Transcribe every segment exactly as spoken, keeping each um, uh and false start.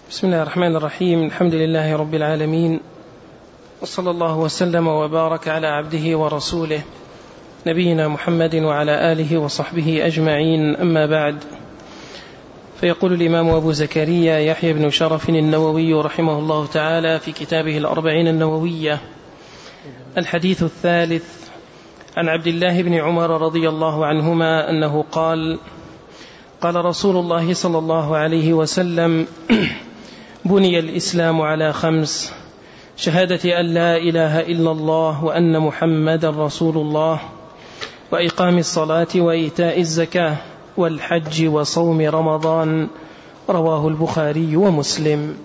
بسم الله الرحمن الرحيم. الحمد لله رب العالمين، وصلى الله وسلم وبارك على عبده ورسوله نبينا محمد وعلى آله وصحبه أجمعين، أما بعد. فيقول الإمام أبو زكريا يحيى بن شرف النووي رحمه الله تعالى في كتابه الأربعين النووية: الحديث الثالث عن عبد الله بن عمر رضي الله عنهما أنه قال: قال رسول الله صلى الله عليه وسلم: بني الإسلام على خمس: شهادة أن لا إله إلا الله وأن محمدا رسول الله، وإقام الصلاة وإيتاء الزكاة، والحج وصوم رمضان. رواه البخاري ومسلم.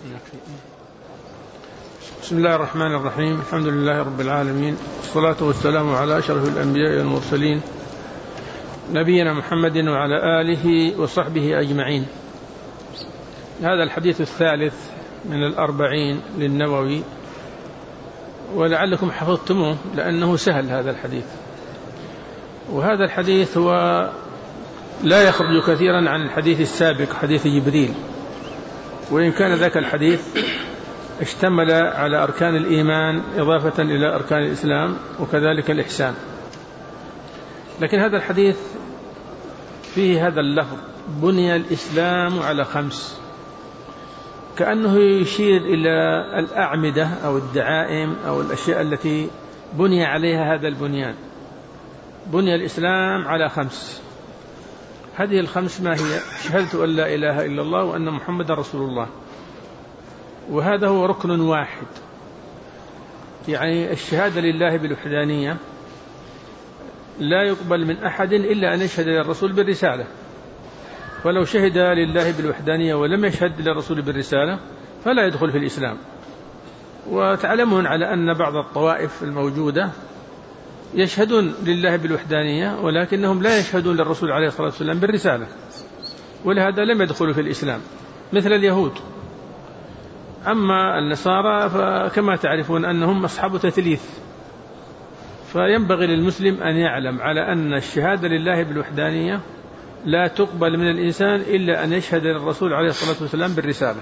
بسم الله الرحمن الرحيم. الحمد لله رب العالمين، والصلاة والسلام على أشرف الأنبياء والمرسلين نبينا محمد وعلى آله وصحبه أجمعين. هذا الحديث الثالث من الأربعين للنووي، ولعلكم حفظتموه لأنه سهل هذا الحديث. وهذا الحديث هو لا يخرج كثيرا عن الحديث السابق، حديث جبريل، وإن كان ذاك الحديث اشتمل على أركان الإيمان إضافة إلى أركان الإسلام وكذلك الإحسان، لكن هذا الحديث فيه هذا اللفظ: بني الإسلام على خمس، كأنه يشير إلى الأعمدة أو الدعائم أو الأشياء التي بني عليها هذا البنيان. بني الإسلام على خمس، هذه الخمس ما هي؟ شهادة أن لا إله إلا الله وأن محمد رسول الله، وهذا هو ركن واحد، يعني الشهادة لله بالوحدانية لا يقبل من أحد إلا أن يشهد للرسول بالرسالة، ولو شهد لله بالوحدانية ولم يشهد للرسول بالرسالة فلا يدخل في الإسلام. وتعلمون على أن بعض الطوائف الموجودة يشهدون لله بالوحدانية ولكنهم لا يشهدون للرسول عليه الصلاة والسلام بالرسالة، ولهذا لم يدخلوا في الإسلام، مثل اليهود. أما النصارى فكما تعرفون أنهم أصحاب تثليث، فينبغي للمسلم أن يعلم على أن الشهادة لله بالوحدانية لا تقبل من الإنسان إلا أن يشهد للرسول عليه الصلاة والسلام بالرسالة.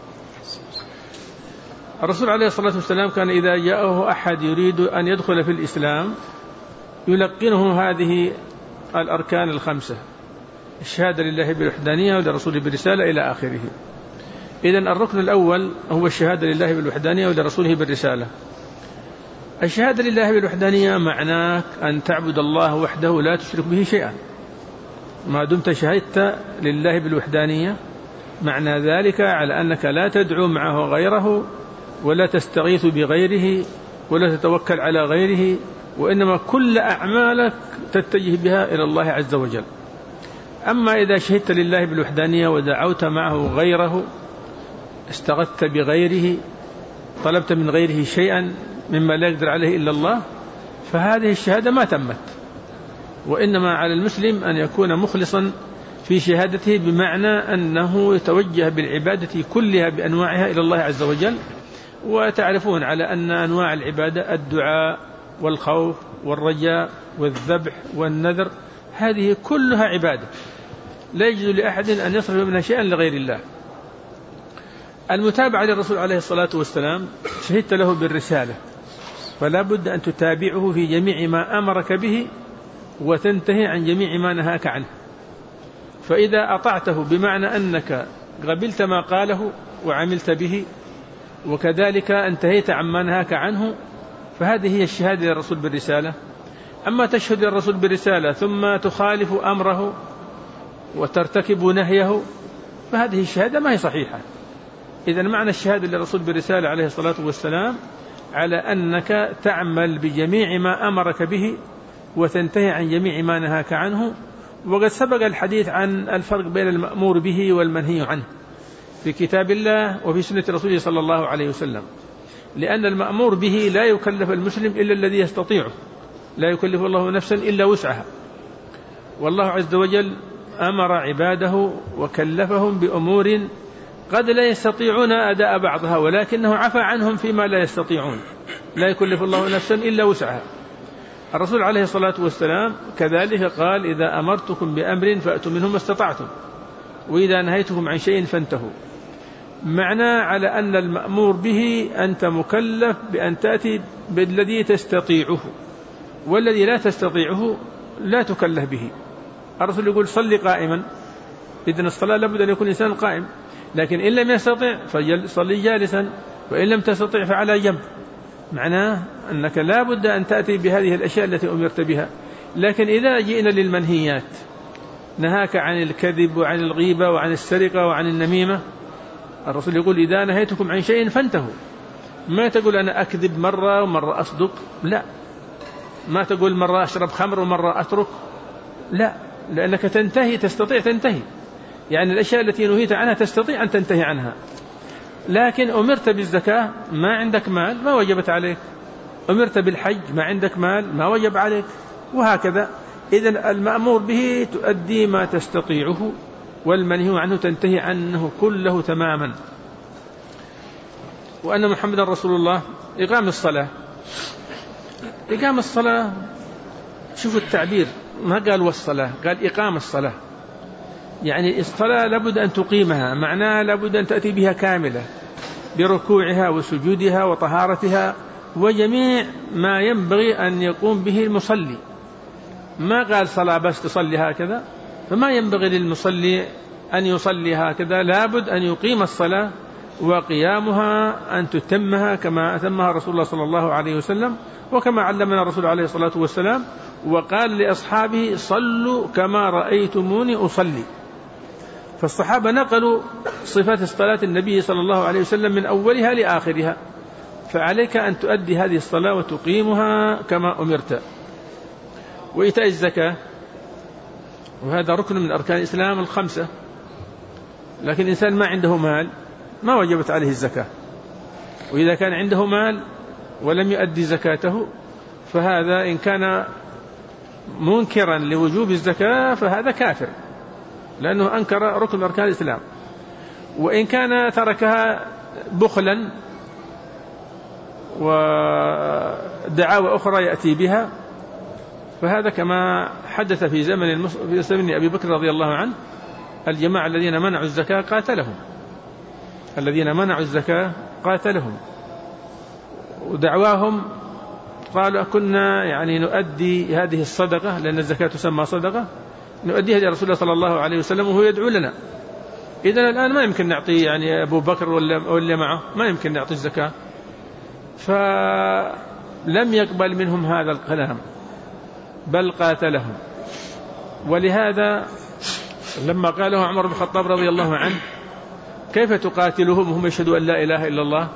الرسول عليه الصلاة والسلام كان إذا جاءه أحد يريد أن يدخل في الإسلام يلقنه هذه الأركان الخمسة: الشهادة لله بالوحدانية ولرسوله بالرسالة إلى آخره. إذن الركن الأول هو الشهادة لله بالوحدانية ولرسوله بالرسالة. الشهادة لله بالوحدانية معناك أن تعبد الله وحده لا تشرك به شيئا. ما دمت شهدت لله بالوحدانية معنى ذلك على أنك لا تدعو معه غيره، ولا تستغيث بغيره، ولا تتوكل على غيره، وإنما كل أعمالك تتجه بها إلى الله عز وجل. أما إذا شهدت لله بالوحدانية ودعوت معه غيره، استغثت بغيره، طلبت من غيره شيئا مما لا يقدر عليه إلا الله، فهذه الشهادة ما تمت. وإنما على المسلم أن يكون مخلصا في شهادته، بمعنى أنه يتوجه بالعبادة كلها بأنواعها إلى الله عز وجل. وتعرفون على أن أنواع العبادة الدعاء والخوف والرجاء والذبح والنذر، هذه كلها عبادة لا يجوز لأحد أن يصرف منها شيئا لغير الله. المتابعة للرسول عليه الصلاة والسلام، شهدت له بالرسالة، فلا بد أن تتابعه في جميع ما أمرك به وتنتهي عن جميع ما نهاك عنه. فإذا أطعته بمعنى أنك قبلت ما قاله وعملت به، وكذلك انتهيت عما نهاك عنه، فهذه هي الشهادة للرسول بالرسالة. أما تشهد للرسول بالرسالة ثم تخالف أمره وترتكب نهيه، فهذه الشهادة ما هي صحيحة. إذن معنى الشهادة للرسول بالرسالة عليه الصلاة والسلام على أنك تعمل بجميع ما أمرك به وتنتهي عن جميع ما نهاك عنه. وقد سبق الحديث عن الفرق بين المأمور به والمنهي عنه في كتاب الله وفي سنة رسوله صلى الله عليه وسلم، لأن المأمور به لا يكلف المسلم إلا الذي يستطيعه، لا يكلف الله نفسا إلا وسعها. والله عز وجل أمر عباده وكلفهم بأمور قد لا يستطيعون أداء بعضها، ولكنه عفى عنهم فيما لا يستطيعون. لا يكلف الله نفسا إلا وسعها. الرسول عليه الصلاة والسلام كذلك قال: إذا أمرتكم بأمر فأتوا منه ما استطعتم، وإذا نهيتكم عن شيء فانتهوا. معنى على أن المأمور به أنت مكلف بأن تأتي بالذي تستطيعه، والذي لا تستطيعه لا تكلف به. الرسول يقول صلي قائما، إذن الصلاة لابد أن يكون الإنسان قائم، لكن إن لم يستطع فصلي جالسا، وإن لم تستطع فعلى جنب. معناه أنك لابد أن تأتي بهذه الأشياء التي أمرت بها. لكن إذا جئنا للمنهيات، نهاك عن الكذب وعن الغيبة وعن السرقة وعن النميمة، الرسول يقول إذا نهيتكم عن شيء فانتهوا. ما تقول أنا أكذب مرة ومرة أصدق، لا. ما تقول مرة أشرب خمر ومرة أترك، لا، لأنك تنتهي، تستطيع تنتهي. يعني الأشياء التي نهيت عنها تستطيع أن تنتهي عنها. لكن أمرت بالزكاة ما عندك مال ما وجبت عليك، أمرت بالحج ما عندك مال ما وجب عليك، وهكذا. إذن المأمور به تؤدي ما تستطيعه، والمنهي عنه تنتهي عنه كله تماما. وأن محمد رسول الله. إقام الصلاة، إقام الصلاة، شوفوا التعبير، ما قال والصلاة، قال إقام الصلاة. يعني الصلاة لابد أن تقيمها، معناها لابد أن تأتي بها كاملة بركوعها وسجودها وطهارتها وجميع ما ينبغي أن يقوم به المصلي. ما قال صلاة بس تصلي هكذا، فما ينبغي للمصلي أن يصلي هكذا، لابد أن يقيم الصلاة، وقيامها أن تتمها كما أتمها رسول الله صلى الله عليه وسلم، وكما علمنا الرسول عليه الصلاة والسلام، وقال لأصحابه صلوا كما رأيتموني أصلي. فالصحابة نقلوا صفات الصلاة النبي صلى الله عليه وسلم من أولها لآخرها، فعليك أن تؤدي هذه الصلاة وتقيمها كما أمرت. وإيتاء الزكاة، وهذا ركن من أركان الإسلام الخمسة، لكن الإنسان ما عنده مال ما وجبت عليه الزكاة. وإذا كان عنده مال ولم يؤدي زكاته فهذا إن كان منكرا لوجوب الزكاة فهذا كافر، لأنه أنكر ركن من أركان الإسلام. وإن كان تركها بخلا ودعاوى أخرى يأتي بها فهذا كما حدث في زمن المص... في زمن أبي بكر رضي الله عنه، الجماعة الذين منعوا الزكاة قاتلهم، الذين منعوا الزكاة قاتلهم، ودعواهم قالوا كنا يعني نؤدي هذه الصدقة، لأن الزكاة تسمى صدقة، نؤديها لرسول الله صلى الله عليه وسلم وهو يدعو لنا. إذن الآن ما يمكن نعطي يعني أبو بكر ولا معه، ما يمكن نعطي الزكاة. فلم يقبل منهم هذا الكلام بل قاتلهم. ولهذا لما قاله عمر بن الخطاب رضي الله عنه كيف تقاتلهم وهم يشهدوا أن لا إله إلا الله،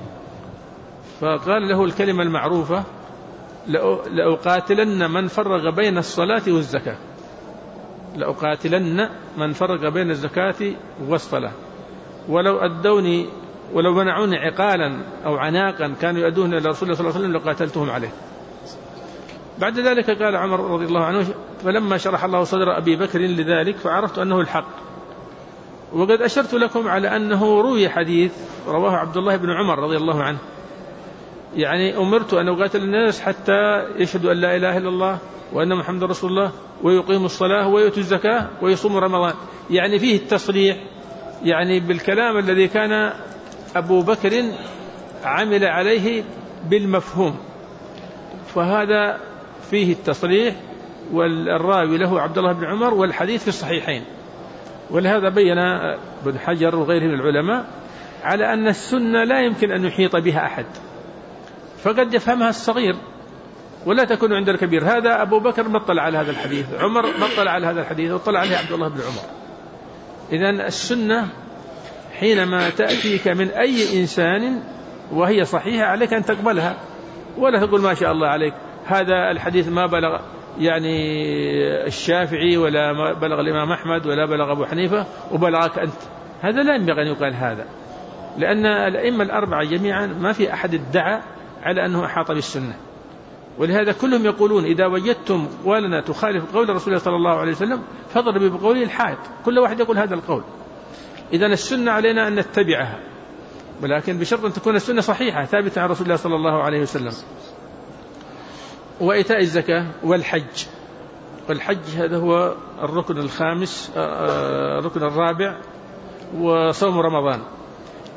فقال له الكلمة المعروفة لأقاتلن من فرق بين الصلاة والزكاة، لأقاتلن من فرق بين الزكاة والصلاة، ولو أدوني ولو منعوني عقالا أو عناقا كانوا يؤدون إلى رسول الله صلى الله عليه وسلم لقاتلتهم عليه. بعد ذلك قال عمر رضي الله عنه فلما شرح الله صدر أبي بكر لذلك فعرفت أنه الحق. وقد أشرت لكم على أنه روي حديث رواه عبد الله بن عمر رضي الله عنه، يعني أمرت أن أقاتل الناس حتى يشهدوا أن لا إله إلا الله وأن محمد رسول الله ويقيموا الصلاة ويؤتوا الزكاة ويصوموا رمضان. يعني فيه التصريح يعني بالكلام الذي كان أبو بكر عمل عليه بالمفهوم، فهذا فيه التصريح، والراوي له عبد الله بن عمر، والحديث في الصحيحين. ولهذا بين ابن حجر وغيره من العلماء على أن السنة لا يمكن أن يحيط بها أحد، فقد يفهمها الصغير ولا تكون عند الكبير. هذا أبو بكر ما اطلع على هذا الحديث، عمر ما اطلع على هذا الحديث، واطلع عليه عبد الله بن عمر. إذن السنة حينما تأتيك من أي إنسان وهي صحيحة عليك أن تقبلها، ولا تقول ما شاء الله عليك هذا الحديث ما بلغ يعني الشافعي ولا بلغ الإمام أحمد ولا بلغ أبو حنيفة وبلغك أنت. هذا لا ينبغي أن يقال هذا، لأن الأئمة الأربعة جميعا ما في أحد ادعى على أنه أحاط بالسنة. ولهذا كلهم يقولون إذا وجدتم قولنا تخالف قول رسول الله صلى الله عليه وسلم فاضربوا بقوله الحائط. كل واحد يقول هذا القول. إذن السنة علينا أن نتبعها، ولكن بشرط أن تكون السنة صحيحة ثابتة عن رسول الله صلى الله عليه وسلم. وإيتاء الزكاة والحج. والحج هذا هو الركن الخامس، الركن الرابع، وصوم رمضان.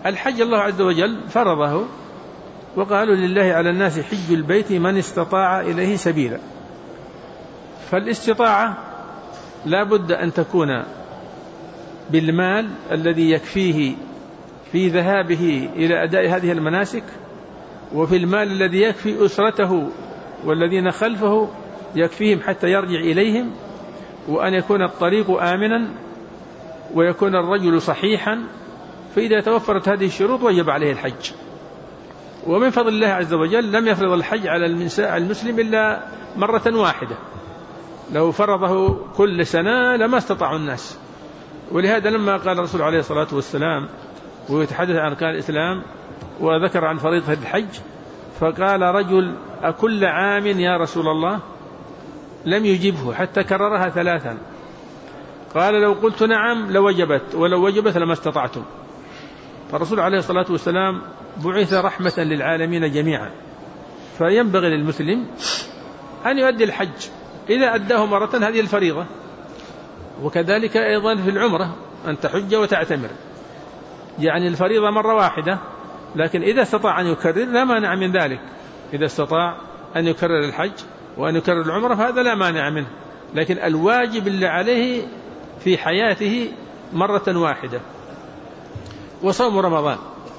الحج الله عز وجل فرضه، وقالوا لله على الناس حج البيت من استطاع إليه سبيلا. فالاستطاعة لا بد أن تكون بالمال الذي يكفيه في ذهابه إلى أداء هذه المناسك، وفي المال الذي يكفي أسرته والذين خلفه يكفيهم حتى يرجع إليهم، وأن يكون الطريق آمنا، ويكون الرجل صحيحا. فإذا توفرت هذه الشروط وجب عليه الحج. ومن فضل الله عز وجل لم يفرض الحج على المسلم إلا مرة واحدة، لو فرضه كل سنة لما استطاعوا الناس. ولهذا لما قال الرسول عليه الصلاة والسلام ويتحدث عن أركان الإسلام وذكر عن فريضة الحج، فقال رجل: أكل عام يا رسول الله؟ لم يجبه حتى كررها ثلاثا. قال: لو قلت نعم لوجبت، ولو وجبت لما استطعتم. فالرسول عليه الصلاة والسلام بعث رحمة للعالمين جميعا، فينبغي للمسلم أن يؤدي الحج إذا أداه مرة، هذه الفريضة. وكذلك أيضا في العمرة أن تحج وتعتمر، يعني الفريضة مرة واحدة، لكن إذا استطاع أن يكرر لا مانع من ذلك. إذا استطاع أن يكرر الحج وأن يكرر العمرة فهذا لا مانع منه، لكن الواجب اللي عليه في حياته مرة واحدة. وصوم رمضان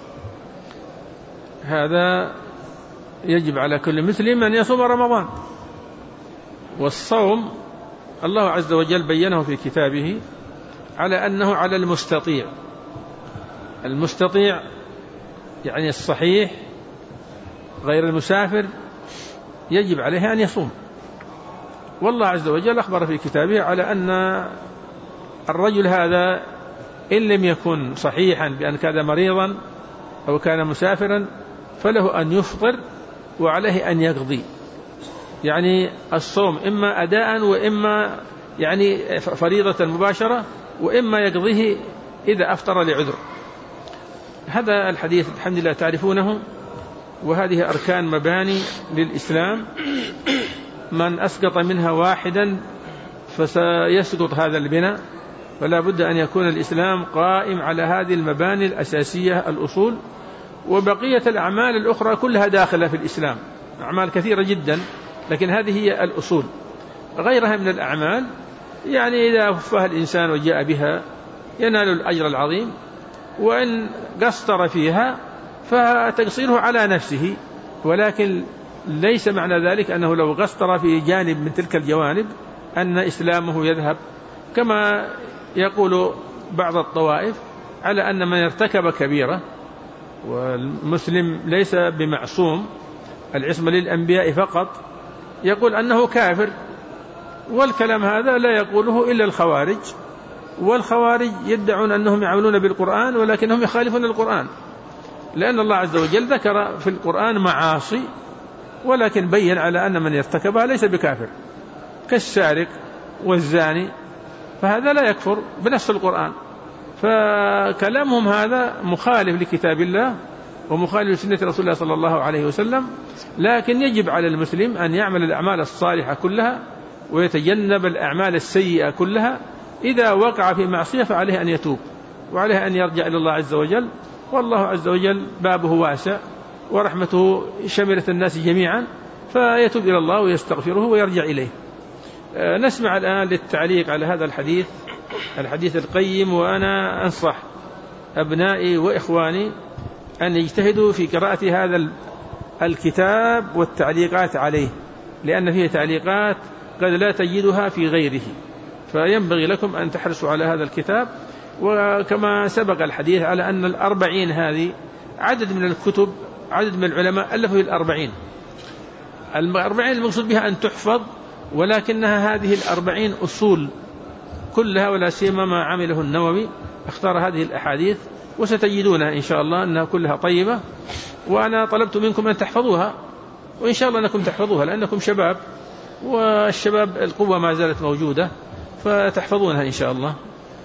هذا يجب على كل مسلم أن يصوم رمضان. والصوم الله عز وجل بينه في كتابه على أنه على المستطيع. المستطيع يعني الصحيح غير المسافر يجب عليه أن يصوم. والله عز وجل أخبر في كتابه على أن الرجل هذا إن لم يكن صحيحا بأن كان مريضا أو كان مسافرا فله أن يفطر وعليه أن يقضي، يعني الصوم إما أداء وإما يعني فريضة مباشرة، وإما يقضيه إذا أفطر لعذر. هذا الحديث الحمد لله تعرفونه، وهذه أركان مباني للإسلام، من أسقط منها واحدا فسيسقط هذا البناء. فلا بد أن يكون الإسلام قائم على هذه المباني الأساسية الأصول، وبقية الأعمال الأخرى كلها داخلة في الإسلام، أعمال كثيرة جدا، لكن هذه هي الأصول. غيرها من الأعمال يعني إذا وفاها الإنسان وجاء بها ينال الأجر العظيم، وإن قصر فيها فتقصيره على نفسه، ولكن ليس معنى ذلك أنه لو قصر في جانب من تلك الجوانب أن إسلامه يذهب، كما يقول بعض الطوائف على أن من ارتكب كبيرة، والمسلم ليس بمعصوم، العصمة للأنبياء فقط، يقول أنه كافر. والكلام هذا لا يقوله إلا الخوارج، والخوارج يدعون أنهم يعملون بالقرآن ولكنهم يخالفون القرآن، لأن الله عز وجل ذكر في القرآن معاصي ولكن بين على أن من يرتكبها ليس بكافر، كالسارق والزاني، فهذا لا يكفر بنفس القرآن. فكلامهم هذا مخالف لكتاب الله ومخالف لسنة رسول الله صلى الله عليه وسلم. لكن يجب على المسلم أن يعمل الأعمال الصالحة كلها ويتجنب الأعمال السيئة كلها. إذا وقع في معصية فعليه أن يتوب، وعليه أن يرجع إلى الله عز وجل، والله عز وجل بابه واسع ورحمته شملت الناس جميعا، فيتوب إلى الله ويستغفره ويرجع إليه. نسمع الآن للتعليق على هذا الحديث الحديث القيم. وأنا أنصح أبنائي وإخواني أن يجتهدوا في قراءة هذا الكتاب والتعليقات عليه، لأن فيه تعليقات قد لا تجدها في غيره، فينبغي لكم أن تحرصوا على هذا الكتاب. وكما سبق الحديث على أن الأربعين هذه عدد من الكتب، عدد من العلماء ألفوا الأربعين. الأربعين المقصود بها أن تحفظ، ولكنها هذه الأربعين أصول كلها، ولا سيما ما عمله النووي، اختار هذه الأحاديث وستجدونها إن شاء الله أنها كلها طيبة. وأنا طلبت منكم أن تحفظوها، وإن شاء الله أنكم تحفظوها لأنكم شباب، والشباب القوة ما زالت موجودة، فتحفظونها إن شاء الله.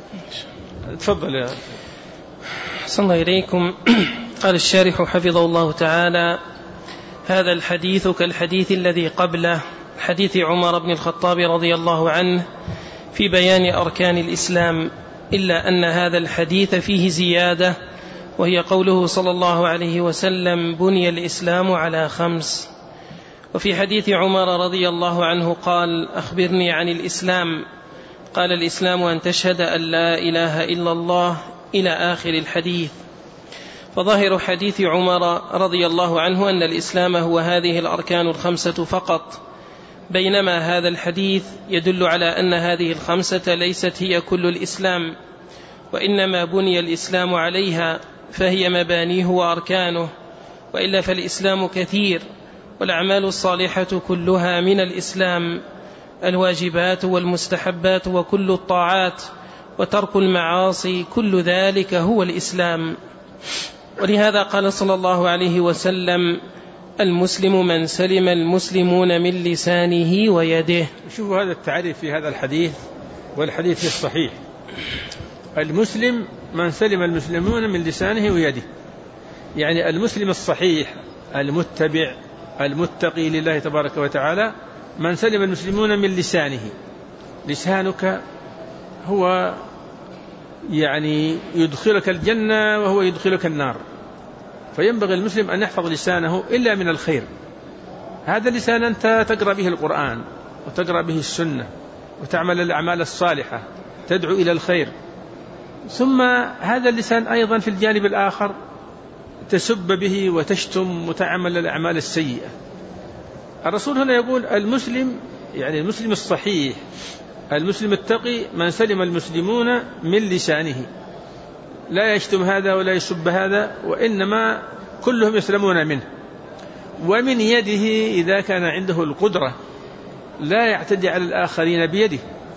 تفضل يا أحسن الله إليكم. قال الشارح حفظه الله تعالى: هذا الحديث كالحديث الذي قبله، حديث عمر بن الخطاب رضي الله عنه في بيان أركان الإسلام، إلا أن هذا الحديث فيه زيادة، وهي قوله صلى الله عليه وسلم: بني الإسلام على خمس. وفي حديث عمر رضي الله عنه قال: أخبرني عن الإسلام. قال: الإسلام أن تشهد أن لا إله إلا الله، إلى آخر الحديث. فظاهر حديث عمر رضي الله عنه أن الإسلام هو هذه الأركان الخمسة فقط، بينما هذا الحديث يدل على أن هذه الخمسة ليست هي كل الإسلام، وإنما بني الإسلام عليها، فهي مبانيه وأركانه، وإلا فالإسلام كثير، والأعمال الصالحة كلها من الإسلام، الواجبات والمستحبات وكل الطاعات وترك المعاصي، كل ذلك هو الإسلام. ولهذا قال صلى الله عليه وسلم: المسلم من سلم المسلمون من لسانه ويده. شوفوا هذا التعريف في هذا الحديث، والحديث الصحيح: المسلم من سلم المسلمون من لسانه ويده. يعني المسلم الصحيح المتبع المتقي لله تبارك وتعالى من سلم المسلمون من لسانه. لسانك هو يعني يدخلك الجنة وهو يدخلك النار، فينبغي المسلم أن يحفظ لسانه إلا من الخير. هذا اللسان أنت تقرأ به القرآن وتقرأ به السنة وتعمل الأعمال الصالحة، تدعو إلى الخير. ثم هذا اللسان أيضا في الجانب الآخر تسب به وتشتم وتعمل الأعمال السيئة. الرسول هنا يقول: المسلم يعني المسلم الصحيح المسلم التقي من سلم المسلمون من لسانه، لا يشتم هذا ولا يسب هذا، وإنما كلهم يسلمون منه. ومن يده إذا كان عنده القدرة لا يعتدي على الآخرين بيده.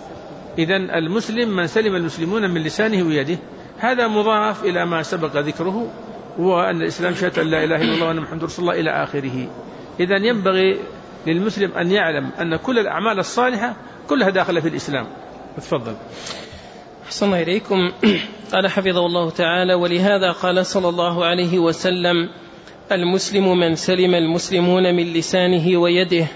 إذن المسلم من سلم المسلمون من لسانه ويده. هذا مضاف إلى ما سبق ذكره، وأن الإسلام شهادة أن لا إله إلا الله وأن محمد رسول الله إلى آخره. إذن ينبغي للمسلم أن يعلم أن كل الأعمال الصالحة كلها داخلة في الإسلام. تفضل. أحسن إليكم. قال حفظه الله تعالى: ولهذا قال صلى الله عليه وسلم: المسلم من سلم المسلمون من لسانه ويده،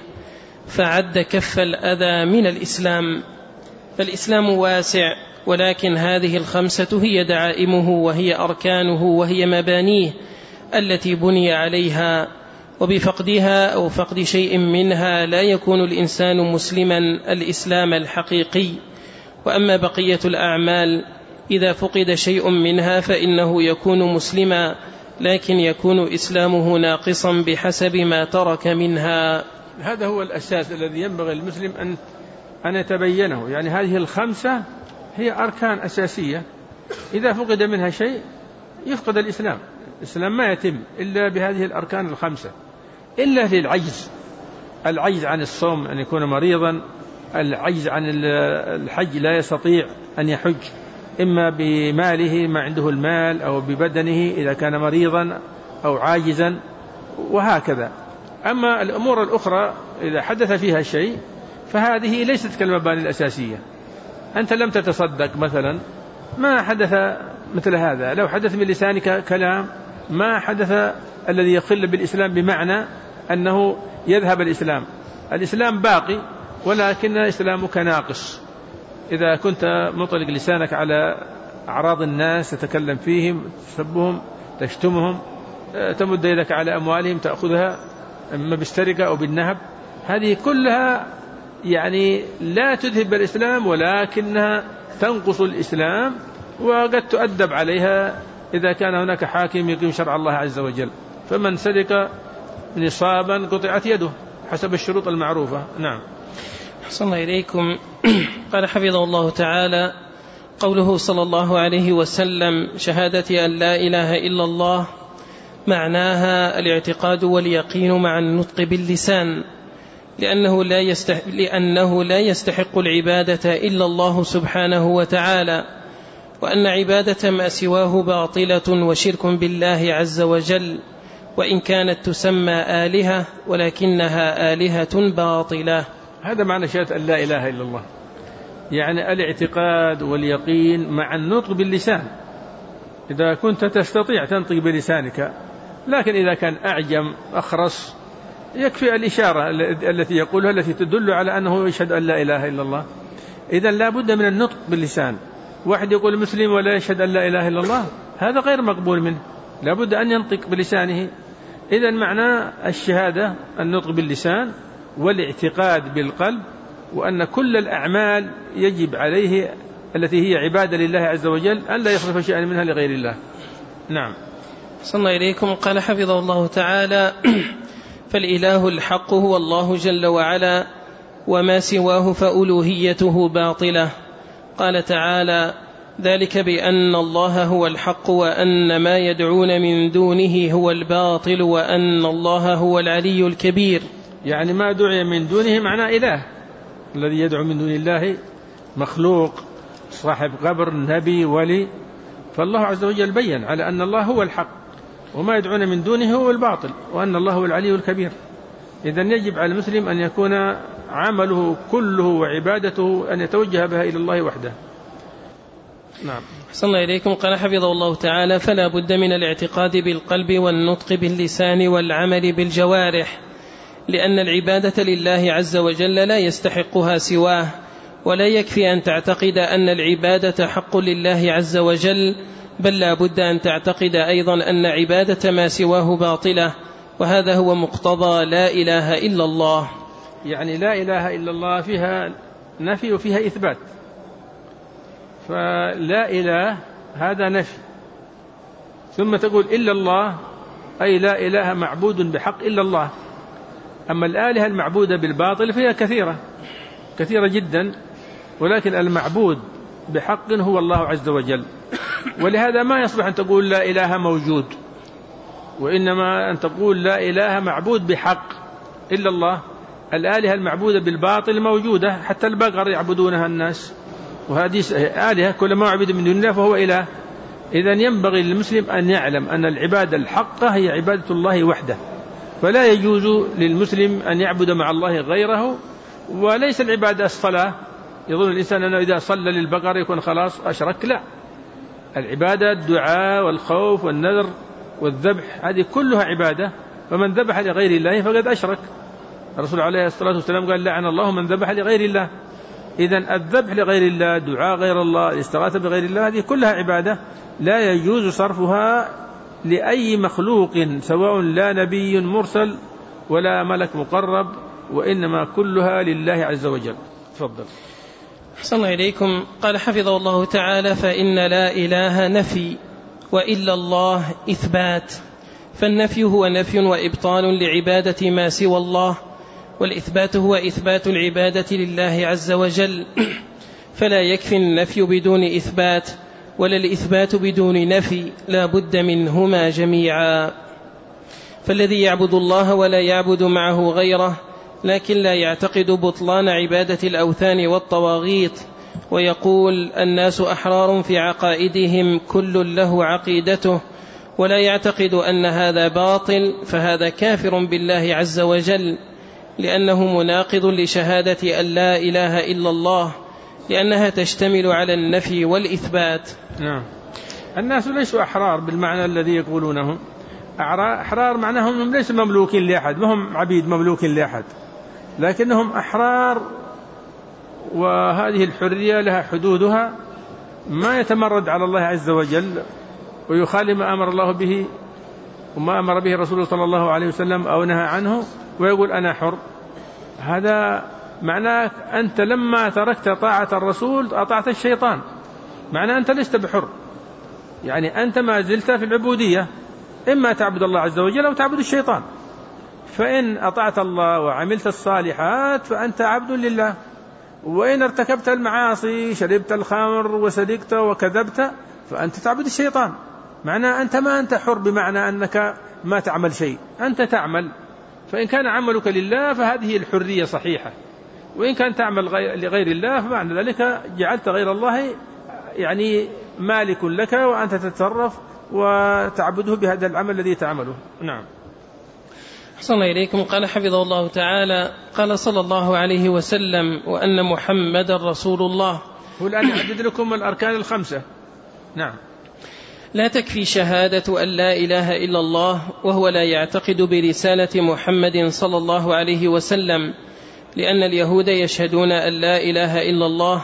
فعد كف الأذى من الإسلام. فالإسلام واسع، ولكن هذه الخمسة هي دعائمه وهي أركانه وهي مبانيه التي بني عليها، وبفقدها أو فقد شيء منها لا يكون الإنسان مسلما الإسلام الحقيقي. وأما بقية الأعمال إذا فقد شيء منها فإنه يكون مسلما، لكن يكون إسلامه ناقصا بحسب ما ترك منها. هذا هو الأساس الذي ينبغي المسلم أن أن يتبينه. يعني هذه الخمسة هي أركان أساسية، إذا فقد منها شيء يفقد الإسلام. الإسلام ما يتم إلا بهذه الأركان الخمسة، إلا للعجز، العجز عن الصوم أن يكون مريضا، العجز عن الحج لا يستطيع أن يحج، إما بماله ما عنده المال أو ببدنه إذا كان مريضا أو عاجزا، وهكذا. أما الأمور الأخرى إذا حدث فيها شيء فهذه ليست كالمباني الأساسية. أنت لم تتصدق مثلا، ما حدث مثل هذا. لو حدث من لسانك كلام ما حدث الذي يخل بالإسلام، بمعنى أنه يذهب الإسلام. الإسلام باقي، ولكن إسلامك ناقص. إذا كنت مطلق لسانك على أعراض الناس، تتكلم فيهم، تسبهم، تشتمهم، تمد يدك على أموالهم تأخذها إما بالسرقة أو بالنهب، هذه كلها يعني لا تذهب الإسلام، ولكنها تنقص الإسلام، وقد تؤدب عليها إذا كان هناك حاكم يقيم شرع الله عز وجل. فمن سرق نصابا قطعت يده حسب الشروط المعروفة. نعم. أحسن إليكم. قال حفظه الله تعالى: قوله صلى الله عليه وسلم: شهادة أن لا إله إلا الله، معناها الاعتقاد واليقين مع النطق باللسان، لأنه لا يستحق, لأنه لا يستحق العبادة إلا الله سبحانه وتعالى، وأن عبادة ما سواه باطلة وشرك بالله عز وجل، وإن كانت تسمى آلهة ولكنها آلهة باطلة. هذا معنى شهادة أن لا إله إلا الله، يعني الاعتقاد واليقين مع النطق باللسان. إذا كنت تستطيع تنطق بلسانك، لكن إذا كان أعجم أخرس يكفي الإشارة التي يقولها التي تدل على أنه يشهد أن لا إله إلا الله. إذن لا بد من النطق باللسان. واحد يقول مسلم ولا يشهد أن لا إله إلا الله، هذا غير مقبول منه. لابد أن ينطق بلسانه. إذن معنى الشهادة النطق باللسان والاعتقاد بالقلب، وأن كل الأعمال يجب عليه التي هي عبادة لله عز وجل أن لا يصرف شيئا منها لغير الله. نعم. صلى الله إليكم. قال حفظه الله تعالى: فالإله الحق هو الله جل وعلا، وما سواه فألوهيته باطلة. قال تعالى: ذلك بأن الله هو الحق وأن ما يدعون من دونه هو الباطل وأن الله هو العلي الكبير. يعني ما دعي من دونه معنى إله، الذي يدعو من دون الله مخلوق، صاحب قبر، نبي، ولي. فالله عز وجل بيّن على أن الله هو الحق وما يدعون من دونه هو الباطل وأن الله هو العلي الكبير. إذن يجب على المسلم أن يكون عمله كله وعبادته أن يتوجه بها إلى الله وحده. نعم. صلى الله إليكم. قال حفظه الله تعالى: فلا بد من الاعتقاد بالقلب والنطق باللسان والعمل بالجوارح، لأن العبادة لله عز وجل لا يستحقها سواه، ولا يكفي أن تعتقد أن العبادة حق لله عز وجل، بل لا بد أن تعتقد أيضا أن عبادة ما سواه باطلة، وهذا هو مقتضى لا إله إلا الله. يعني لا إله إلا الله فيها نفي وفيها إثبات. فلا إله هذا نفي، ثم تقول إلا الله، أي لا إله معبود بحق إلا الله. أما الآلهة المعبودة بالباطل فهي كثيرة كثيرة جدا، ولكن المعبود بحق هو الله عز وجل. ولهذا ما يصلح أن تقول لا إله موجود، وإنما أن تقول لا إله معبود بحق إلا الله. الآلهة المعبودة بالباطل موجودة، حتى البقر يعبدونها الناس، وهذه آلهة، كل ما عبد من دون الله فهو إله. إذن ينبغي للمسلم أن يعلم أن العبادة الحقة هي عبادة الله وحده، فلا يجوز للمسلم أن يعبد مع الله غيره. وليس العبادة الصلاة، يظن الإنسان أنه إذا صلى للبقر يكون خلاص أشرك. لا، العبادة الدعاء والخوف والنذر والذبح، هذه كلها عبادة، فمن ذبح لغير الله فقد أشرك. الرسول عليه الصلاة والسلام قال: لعن الله من ذبح لغير الله. إذن الذبح لغير الله، دعاء غير الله، الاستغاثة بغير الله، هذه كلها عبادة لا يجوز صرفها لأي مخلوق، سواء لا نبي مرسل ولا ملك مقرب، وإنما كلها لله عز وجل. تفضل. صلى الله إليكم. قال حفظه الله تعالى: فإن لا إله نفي، وإلا الله إثبات. فالنفي هو نفي وإبطال لعبادة ما سوى الله، والإثبات هو إثبات العبادة لله عز وجل. فلا يكفي النفي بدون إثبات، ولا الإثبات بدون نفي، لا بد منهما جميعا. فالذي يعبد الله ولا يعبد معه غيره، لكن لا يعتقد بطلان عبادة الأوثان والطواغيت، ويقول: الناس أحرار في عقائدهم، كل له عقيدته، ولا يعتقد أن هذا باطل، فهذا كافر بالله عز وجل، لأنه مناقض لشهادة أن لا إله إلا الله، لأنها تشتمل على النفي والإثبات. نعم. الناس ليسوا أحرار بالمعنى الذي يقولونه. أحرار معناهم ليسوا مملوكين لأحد، ما هم عبيد مملوكين لأحد، لكنهم أحرار، وهذه الحرية لها حدودها، ما يتمرد على الله عز وجل ويخالف ما أمر الله به وما أمر به رسوله صلى الله عليه وسلم أو نهى عنه، ويقول أنا حر. هذا معناه أنت لما تركت طاعة الرسول أطعت الشيطان، معناه أنت لست بحر، يعني أنت ما زلت في العبودية، إما تعبد الله عز وجل أو تعبد الشيطان. فإن أطعت الله وعملت الصالحات فأنت عبد لله، وإن ارتكبت المعاصي، شربت الخمر وسرقت وكذبت، فأنت تعبد الشيطان. معناه أنت ما أنت حر، بمعنى أنك ما تعمل شيء، أنت تعمل. فإن كان عملك لله فهذه الحرية صحيحة، وإن كان تعمل لغير الله فمعنى ذلك جعلت غير الله يعني مالك لك، وأنت تتصرف وتعبده بهذا العمل الذي تعمله. نعم. أحسن الله إليكم. قال حفظه الله تعالى: قال صلى الله عليه وسلم: وأن محمد رسول الله. هو الآن يعدد لكم الأركان الخمسة. نعم. لا تكفي شهادة أن لا إله إلا الله وهو لا يعتقد برسالة محمد صلى الله عليه وسلم، لأن اليهود يشهدون أن لا إله إلا الله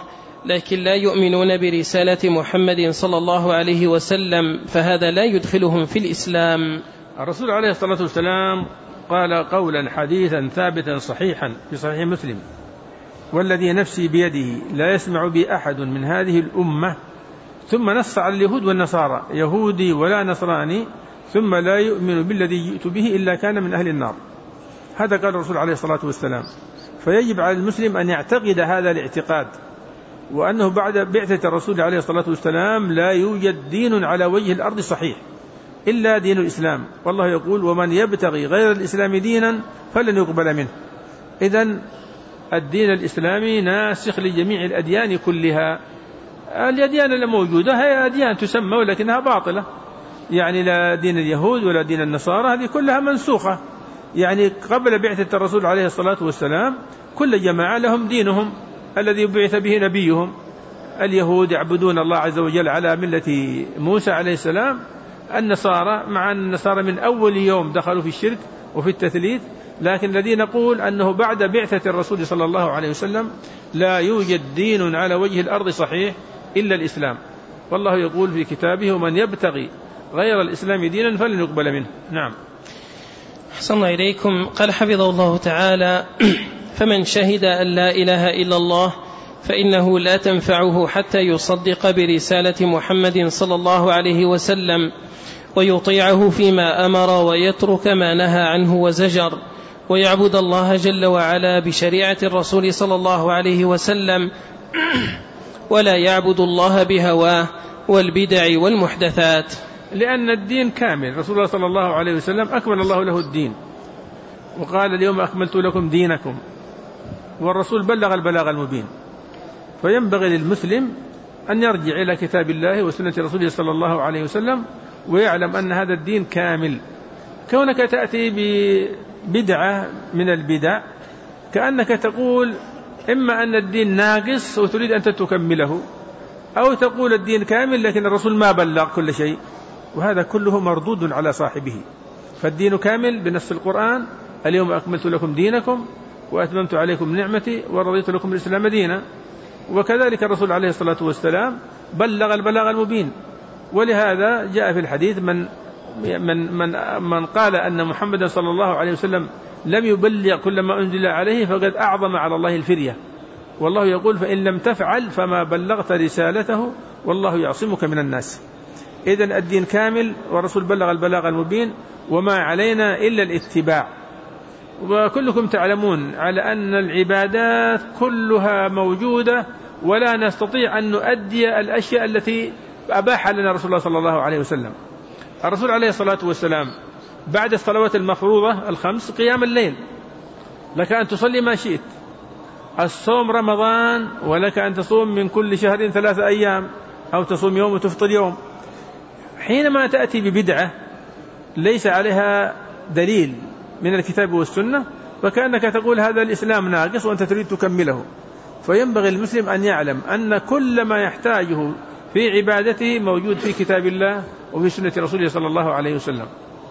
لكن لا يؤمنون برسالة محمد صلى الله عليه وسلم، فهذا لا يدخلهم في الإسلام. الرسول عليه الصلاة والسلام قال قولا حديثا ثابتا صحيحا في صحيح مسلم: والذي نفسي بيده لا يسمع بي أحد من هذه الأمة، ثم نص على اليهود والنصارى: يهودي ولا نصراني ثم لا يؤمن بالذي جئت به إلا كان من أهل النار. هذا قال الرسول عليه الصلاة والسلام. فيجب على المسلم أن يعتقد هذا الاعتقاد، وأنه بعد بعثة الرسول عليه الصلاة والسلام لا يوجد دين على وجه الأرض صحيح إلا دين الإسلام، والله يقول: ومن يبتغي غير الإسلام دينا فلن يقبل منه. إذن الدين الإسلامي ناسخ لجميع الأديان كلها. الأديان الموجودة هي أديان تسمى ولكنها باطلة، يعني لا دين اليهود ولا دين النصارى، هذه كلها منسوخة. يعني قبل بعثة الرسول عليه الصلاة والسلام كل جماعة لهم دينهم الذي بعث به نبيهم. اليهود يعبدون الله عز وجل على ملة موسى عليه السلام، النصارى مع النصارى من أول يوم دخلوا في الشرك وفي التثليث. لكن الذي نقول أنه بعد بعثة الرسول صلى الله عليه وسلم لا يوجد دين على وجه الأرض صحيح إلا الإسلام، والله يقول في كتابه: ومن يبتغي غير الإسلام دينا فلن يقبل منه. نعم. أحسن إليكم. قال حفظه الله تعالى: فمن شهد أن لا إله إلا الله فإنه لا تنفعه حتى يصدق برسالة محمد صلى الله عليه وسلم ويطيعه فيما أمر ويترك ما نهى عنه وزجر، ويعبد الله جل وعلا بشريعة الرسول صلى الله عليه وسلم، ولا يعبد الله بهواه والبدع والمحدثات. لأن الدين كامل، رسول الله صلى الله عليه وسلم أكمل الله له الدين وقال: اليوم أكملت لكم دينكم، والرسول بلغ البلاغ المبين. فينبغي للمسلم أن يرجع إلى كتاب الله وسنة رسوله صلى الله عليه وسلم ويعلم أن هذا الدين كامل. كونك تأتي ببدعة من البدع كأنك تقول إما أن الدين ناقص وتريد أن تكمله، أو تقول الدين كامل لكن الرسول ما بلغ كل شيء، وهذا كله مردود على صاحبه. فالدين كامل بنص القرآن: اليوم أكملت لكم دينكم وأتممت عليكم نعمتي ورضيت لكم الإسلام دينا. وكذلك الرسول عليه الصلاة والسلام بلغ البلاغ المبين. ولهذا جاء في الحديث: من من من من قال أن محمدا صلى الله عليه وسلم لم يبلغ كل ما أنزل عليه فقد أعظم على الله الفرية، والله يقول: فإن لم تفعل فما بلغت رسالته والله يعصمك من الناس. إذن الدين كامل والرسول بلغ البلاغ المبين، وما علينا إلا الاتباع. وكلكم تعلمون على أن العبادات كلها موجودة، ولا نستطيع أن نؤدي الأشياء التي أباح لنا رسول الله صلى الله عليه وسلم. الرسول عليه الصلاة والسلام بعد الصلوات المفروضة الخمس قيام الليل، لك أن تصلي ما شئت. الصوم رمضان، ولك أن تصوم من كل شهر ثلاثة أيام، أو تصوم يوم وتفطر يوم. حينما تأتي ببدعة ليس عليها دليل من الكتاب والسنة فكأنك تقول هذا الإسلام ناقص وأنت تريد تكمله. فينبغي المسلم أن يعلم أن كل ما يحتاجه في عبادته موجود في كتاب الله وفي سنة رسوله صلى الله عليه وسلم.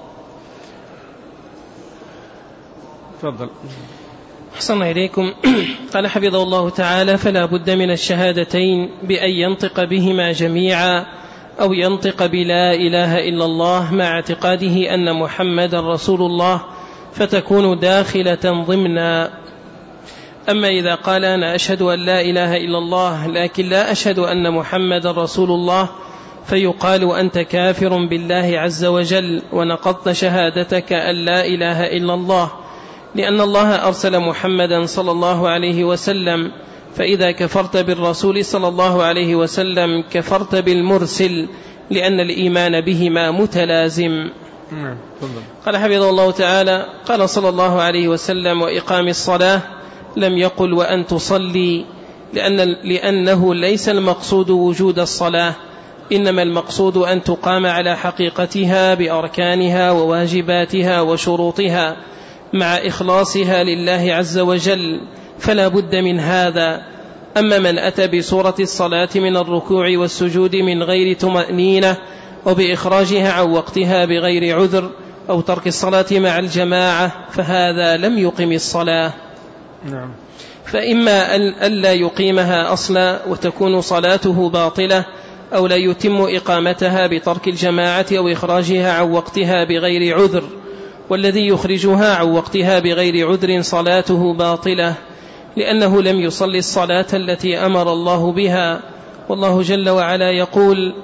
تفضل. أحسن إليكم. قال حفظه الله تعالى: فلا بد من الشهادتين بأن ينطق بهما جميعا، أو ينطق بلا إله إلا الله مع اعتقاده أن محمد رسول الله، فتكون داخلة ضمنا. أما إذا قال: أنا أشهد أن لا إله إلا الله لكن لا أشهد أن محمد رسول الله، فيقال: أنت كافر بالله عز وجل ونقضت شهادتك أن لا إله إلا الله، لأن الله أرسل محمدا صلى الله عليه وسلم. فإذا كفرت بالرسول صلى الله عليه وسلم كفرت بالمرسل، لأن الإيمان بهما متلازم. قال حفظه الله تعالى: قال صلى الله عليه وسلم: وإقام الصلاة، لم يقل وأن تصلي، لأن لأنه ليس المقصود وجود الصلاة، إنما المقصود أن تقام على حقيقتها بأركانها وواجباتها وشروطها مع إخلاصها لله عز وجل، فلا بد من هذا. أما من أتى بصورة الصلاة من الركوع والسجود من غير طمأنينة، وبإخراجها عن وقتها بغير عذر، أو ترك الصلاة مع الجماعة، فهذا لم يقم الصلاة. نعم. فإما أن لا يقيمها أصلا وتكون صلاته باطلة، أو لا يتم إقامتها بترك الجماعة أو إخراجها عن وقتها بغير عذر، والذي يخرجها عن وقتها بغير عذر صلاته باطلة، لأنه لم يصلي الصلاة التي أمر الله بها. والله جل وعلا يقول: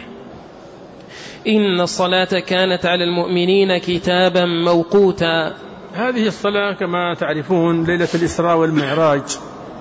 إن الصلاة كانت على المؤمنين كتابا موقوتا. هذه الصلاة كما تعرفون ليلة الإسراء والمعراج،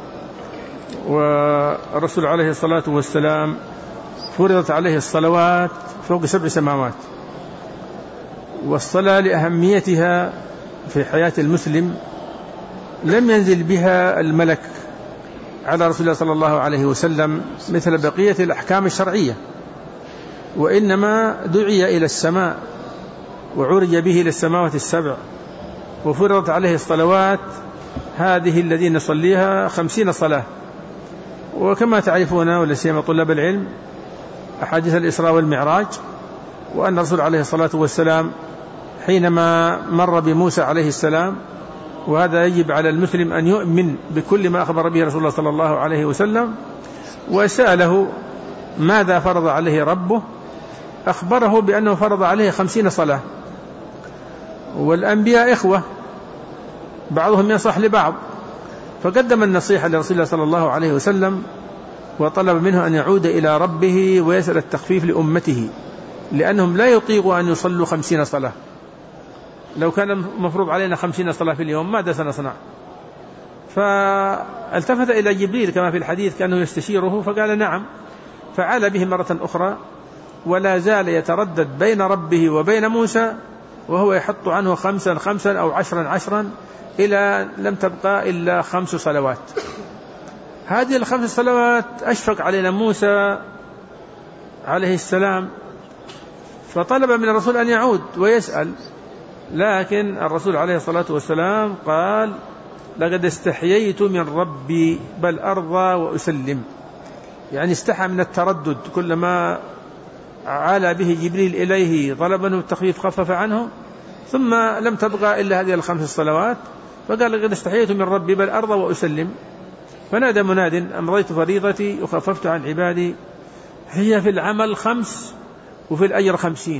والرسول عليه الصلاة والسلام فرضت عليه الصلوات فوق سبع سماوات، والصلاة لأهميتها في حياة المسلم لم ينزل بها الملك على رسول الله صلى الله عليه وسلم مثل بقية الأحكام الشرعية، وإنما دعي إلى السماء وعرج به إلى السماوات السبع، وفرضت عليه الصلوات هذه الذين نصليها خمسين صلاة. وكما تعرفون ولا سيما طلاب العلم أحاديث الإسراء والمعراج، وأن الرسول عليه الصلاة والسلام حينما مر بموسى عليه السلام، وهذا يجب على المسلم أن يؤمن بكل ما أخبر به رسول الله صلى الله عليه وسلم، وسأله ماذا فرض عليه ربه، أخبره بأنه فرض عليه خمسين صلاة. والأنبياء إخوة بعضهم ينصح لبعض، فقدم النصيحة لرسول الله صلى الله عليه وسلم وطلب منه أن يعود إلى ربه ويسأل التخفيف لأمته، لأنهم لا يطيقوا أن يصلوا خمسين صلاة. لو كان مفروض علينا خمسين صلاة في اليوم ماذا سنصنع؟ فالتفت إلى جبريل كما في الحديث كأنه يستشيره، فقال نعم، فعال به مرة أخرى، ولا زال يتردد بين ربه وبين موسى وهو يحط عنه خمسا خمسا أو عشرا عشرا، إلى لم تبقى إلا خمس صلوات. هذه الخمس صلوات أشفق علينا موسى عليه السلام، فطلب من الرسول أن يعود ويسأل، لكن الرسول عليه الصلاة والسلام قال: لقد استحييت من ربي بل أرضى وأسلم. يعني استحى من التردد، كلما عال به جبريل إليه طلب منه التخفيف خفف عنه، ثم لم تبقى إلا هذه الخمس الصلوات، فقال: لقد استحييت من ربي بل أرضى وأسلم. فنادى مناد: أمضيت فريضتي وخففت عن عبادي. هي في العمل خمس وفي الأجر خمسين.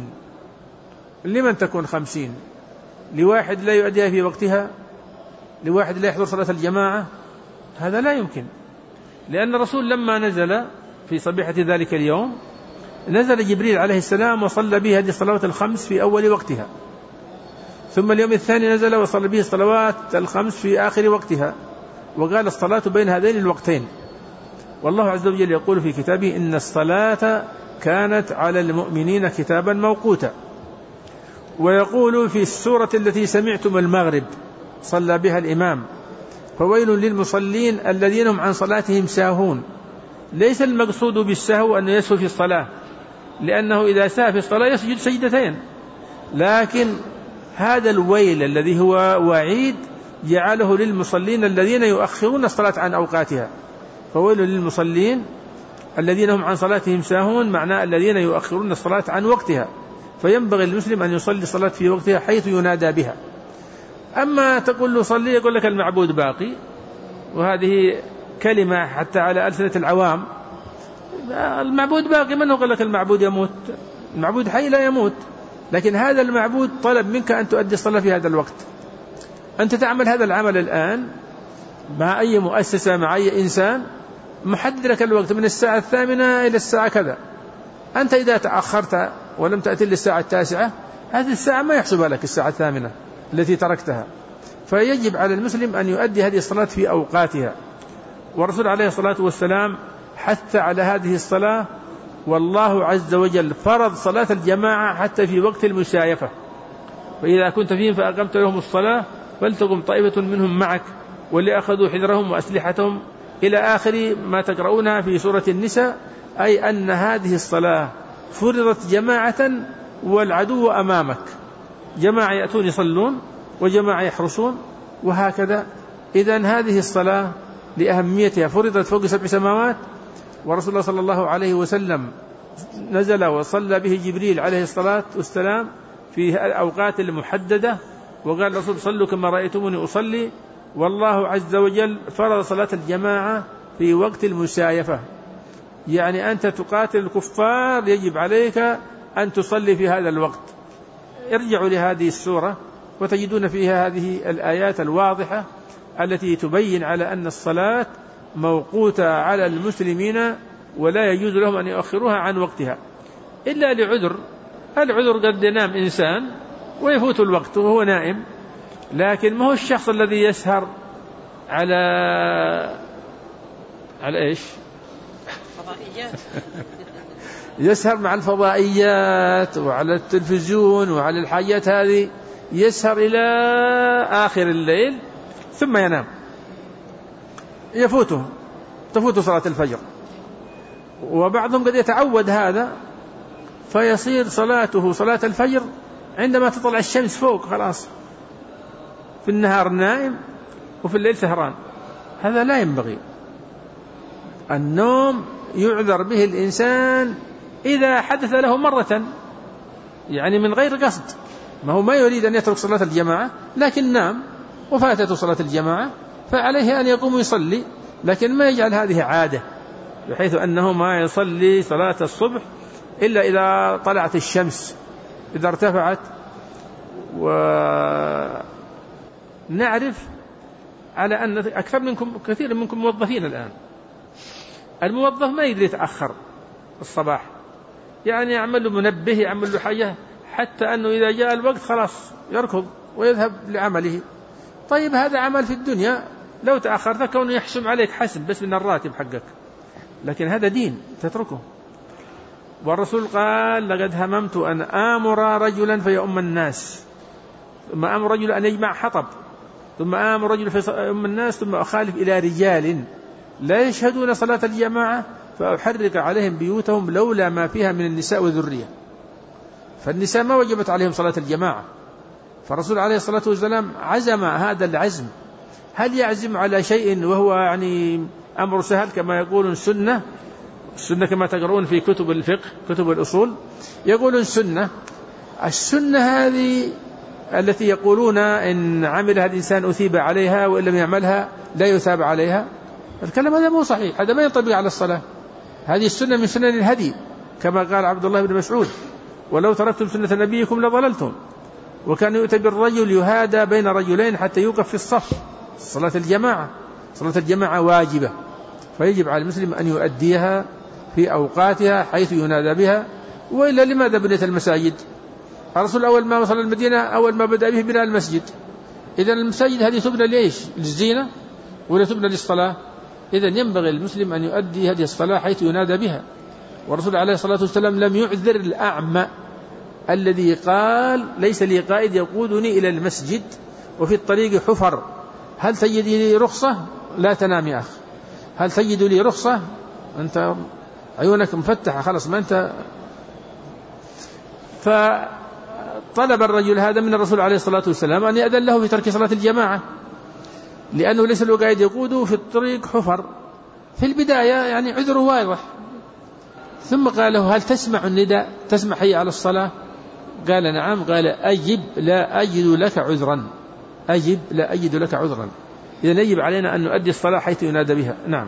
لمن تكون خمسين؟ لواحد لا يؤديها في وقتها، لواحد لا يحضر صلاة الجماعة؟ هذا لا يمكن، لأن الرسول لما نزل في صبيحة ذلك اليوم نزل جبريل عليه السلام وصلى به هذه الصلوات الخمس في أول وقتها، ثم اليوم الثاني نزل وصلى به الصلوات الخمس في آخر وقتها، وقال: الصلاة بين هذين الوقتين. والله عز وجل يقول في كتابه: إن الصلاة كانت على المؤمنين كتابا موقوتا. ويقول في السورة التي سمعتم المغرب صلى بها الإمام: فويل للمصلين الذين هم عن صلاتهم ساهون. ليس المقصود بالسهو أن يسهو في الصلاة، لأنه إذا سهى في الصلاة يسجد سجدتين، لكن هذا الويل الذي هو وعيد جعله للمصلين الذين يؤخرون الصلاة عن أوقاتها. فويل للمصلين الذين هم عن صلاتهم ساهون، معناه الذين يؤخرون الصلاة عن وقتها، فينبغي للمسلم أن يصلي الصلاة في وقتها حيث ينادى بها. أما تقول له صلي، يقول لك المعبود باقي، وهذه كلمة حتى على ألسنة العوام. المعبود باقي، من يقول لك المعبود يموت؟ المعبود حي لا يموت، لكن هذا المعبود طلب منك أن تؤدي الصلاة في هذا الوقت. أنت تعمل هذا العمل الآن مع أي مؤسسة، مع أي إنسان، محدد لك الوقت من الساعة الثامنة إلى الساعة كذا. أنت إذا تأخرت ولم تأتي للساعة التاسعة، هذه الساعة ما يحسبها لك الساعة الثامنة التي تركتها. فيجب على المسلم أن يؤدي هذه الصلاة في أوقاتها. والرسول عليه الصلاة والسلام حث على هذه الصلاة، والله عز وجل فرض صلاة الجماعة حتى في وقت المسايفة: فإذا كنت فيهم فأقمت لهم الصلاة فلتقم طائفة منهم معك ولأخذوا حذرهم وأسلحتهم، إلى آخر ما تقرؤونها في سورة النساء. أي أن هذه الصلاة فرضت جماعة والعدو أمامك، جماعة يأتون يصلون وجماعة يحرسون، وهكذا. إذن هذه الصلاة لأهميتها فرضت فوق سبع سماوات، ورسول الله صلى الله عليه وسلم نزل وصلى به جبريل عليه الصلاة والسلام في الأوقات المحددة، وقال الرسول: صلوا كما رأيتموني أصلي. والله عز وجل فرض صلاة الجماعة في وقت المسايفة، يعني أنت تقاتل الكفار يجب عليك أن تصلي في هذا الوقت. ارجعوا لهذه السورة وتجدون فيها هذه الآيات الواضحة التي تبين على أن الصلاة موقوتة على المسلمين ولا يجوز لهم أن يؤخروها عن وقتها إلا لعذر. العذر قد ينام إنسان ويفوت الوقت وهو نائم، لكن ما هو الشخص الذي يسهر على على إيش فضائيات يسهر مع الفضائيات وعلى التلفزيون وعلى الحاجات هذه، يسهر إلى آخر الليل ثم ينام، يفوته تفوت صلاة الفجر. وبعضهم قد يتعود هذا فيصير صلاته صلاة الفجر عندما تطلع الشمس فوق، خلاص في النهار نائم وفي الليل سهران. هذا لا ينبغي. النوم يعذر به الإنسان إذا حدث له مرة، يعني من غير قصد، ما هو ما يريد أن يترك صلاة الجماعة لكن نام وفاتته صلاة الجماعة، فعليه أن يقوم يصلي، لكن ما يجعل هذه عادة بحيث أنه ما يصلي صلاة الصبح إلا إذا طلعت الشمس، إذا ارتفعت. ونعرف على أن أكثر منكم كثير منكم موظفين الآن، الموظف ما يدري يتأخر الصباح، يعني يعمل له منبه، يعمل له حاجة حتى أنه إذا جاء الوقت خلاص يركض ويذهب لعمله. طيب هذا عمل في الدنيا، لو تأخرت كونه يحسم عليك حسب بس من الراتب حقك، لكن هذا دين تتركه. والرسول قال لقد هممت أن آمر رجلا فيؤم الناس، ثم آمر رجل أن يجمع حطب، ثم آمر رجل فيؤم الناس، ثم أخالف إلى رجال لا يشهدون صلاة الجماعة فأحرق عليهم بيوتهم لولا ما فيها من النساء وذرية. فالنساء ما وجبت عليهم صلاة الجماعة، فالرسول عليه الصلاة والسلام عزم هذا العزم. هل يعزم على شيء وهو يعني أمر سهل كما يقولون سنة؟ السنة كما تقرؤون في كتب الفقه كتب الأصول يقولون سنة. السنة هذه التي يقولون إن عملها الإنسان أثيب عليها وإن لم يعملها لا يثاب عليها، الكلام هذا مو صحيح، هذا ما ينطبق على الصلاة. هذه السنة من سنن الهدي كما قال عبد الله بن مسعود ولو تركتم سنة نبيكم لضللتم. وكان يؤتى بالرجل يهادى بين رجلين حتى يوقف في الصف. صلاة الجماعة صلاة الجماعة واجبة، فيجب على المسلم أن يؤديها في أوقاتها حيث ينادى بها. وإلا لماذا بنيت المساجد؟ الرسول أول ما وصل المدينة أول ما بدأ به بناء المسجد. إذا المساجد هذه تبنى ليش؟ للزينة ولا تبنى للصلاة؟ إذا ينبغي المسلم أن يؤدي هذه الصلاة حيث ينادى بها. والرسول عليه الصلاة والسلام لم يعذر الأعمى الذي قال ليس لي قائد يقودني إلى المسجد وفي الطريق حفر، هل تجد لي رخصة؟ لا تنام يا أخ، هل تجد لي رخصة؟ أنت عيونك مفتحة خلاص ما أنت. فطلب الرجل هذا من الرسول عليه الصلاة والسلام أن يأذن له في ترك صلاة الجماعة، لأنه ليس له قائد يقوده في الطريق حفر. في البداية يعني عذره واضح، ثم قال له هل تسمع النداء؟ تسمع حي على الصلاة؟ قال نعم. قال أجب لا أجد لك عذرا، أجب لا أجد لك عذرا. إذن يجب علينا أن نؤدي الصلاة حيث ينادى بها. نعم.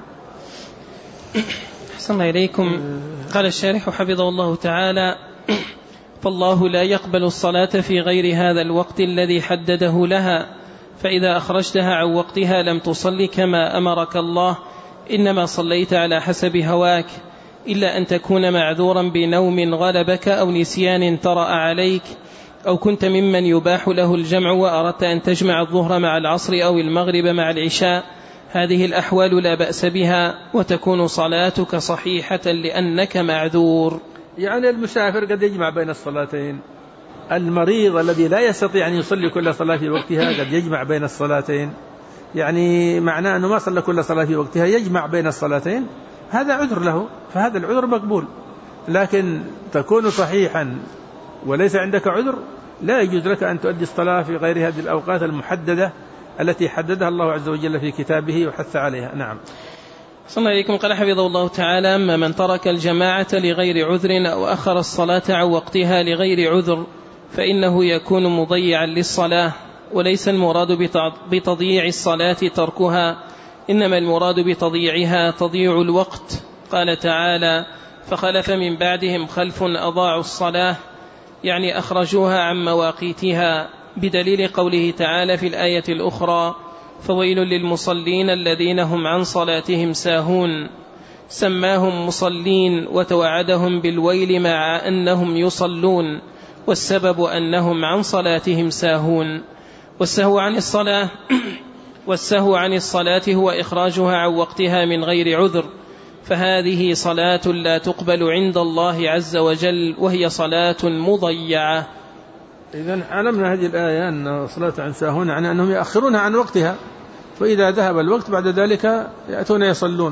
أحسن إليكم. قال الشارح حفظه الله تعالى: فالله لا يقبل الصلاة في غير هذا الوقت الذي حدده لها، فإذا أخرجتها عن وقتها لم تصل كما أمرك الله، إنما صليت على حسب هواك، إلا أن تكون معذورا بنوم غلبك أو نسيان طرأ عليك، أو كنت ممن يباح له الجمع وأردت أن تجمع الظهر مع العصر أو المغرب مع العشاء. هذه الأحوال لا بأس بها وتكون صلاتك صحيحة لأنك معذور. يعني المسافر قد يجمع بين الصلاتين، المريض الذي لا يستطيع أن يصلي كل صلاة في وقتها قد يجمع بين الصلاتين، يعني معناه أنه ما صلى كل صلاة في وقتها يجمع بين الصلاتين، هذا عذر له، فهذا العذر مقبول. لكن تكون صحيحا وليس عندك عذر لا يجوز لك أن تؤدي الصلاة في غير هذه الأوقات المحددة التي حددها الله عز وجل في كتابه وحث عليها. نعم. صلى الله عليكم. قال حفظه الله تعالى: أما من ترك الجماعة لغير عذر أو أخر الصلاة عن وقتها لغير عذر فإنه يكون مضيعا للصلاة. وليس المراد بتضييع الصلاة تركها، إنما المراد بتضييعها تضييع الوقت. قال تعالى: فخلف من بعدهم خلف أضاعوا الصلاة، يعني أخرجوها عن مواقيتها، بدليل قوله تعالى في الآية الأخرى: فويل للمصلين الذين هم عن صلاتهم ساهون. سماهم مصلين وتوعدهم بالويل مع أنهم يصلون، والسبب أنهم عن صلاتهم ساهون. والسهو عن الصلاة والسهو عن الصلاة هو إخراجها عن وقتها من غير عذر، فهذه صلاة لا تقبل عند الله عز وجل، وهي صلاة مضيعة. إذن علمنا هذه الآية أن صلاة عن ساهون عن أنهم يأخرونها عن وقتها، فإذا ذهب الوقت بعد ذلك يأتون يصلون.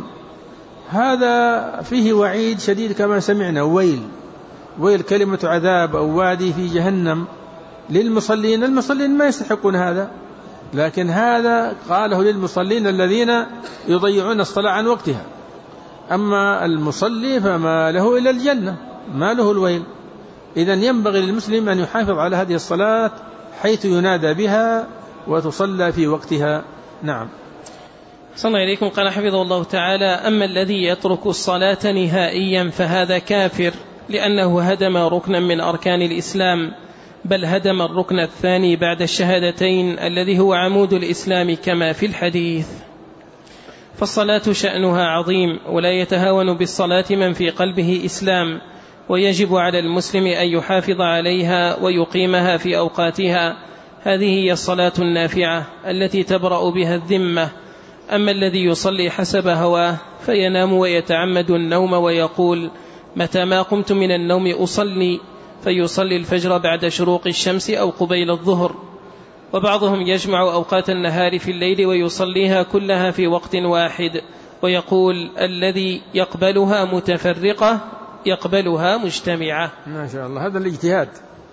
هذا فيه وعيد شديد كما سمعنا، ويل ويل كلمة عذاب أو وادي في جهنم للمصلين. المصلين ما يستحقون هذا، لكن هذا قاله للمصلين الذين يضيعون الصلاة عن وقتها. أما المصلي فما له إلى الجنة، ما له الويل. إذن ينبغي للمسلم أن يحافظ على هذه الصلاة حيث ينادى بها وتصلى في وقتها. نعم. صلى الله عليكم. قال حفظه الله تعالى: أما الذي يترك الصلاة نهائيا فهذا كافر، لأنه هدم ركنا من أركان الإسلام، بل هدم الركن الثاني بعد الشهادتين الذي هو عمود الإسلام كما في الحديث. فالصلاة شأنها عظيم، ولا يتهاون بالصلاة من في قلبه إسلام، ويجب على المسلم أن يحافظ عليها ويقيمها في أوقاتها. هذه هي الصلاة النافعة التي تبرأ بها الذمة. أما الذي يصلي حسب هواه فينام ويتعمد النوم ويقول: متى ما قمت من النوم أصلي، فيصلي الفجر بعد شروق الشمس أو قبيل الظهر. وبعضهم يجمع أوقات النهار في الليل ويصليها كلها في وقت واحد، ويقول: الذي يقبلها متفرقة يقبلها مجتمعة. ما شاء الله، هذا الاجتهاد.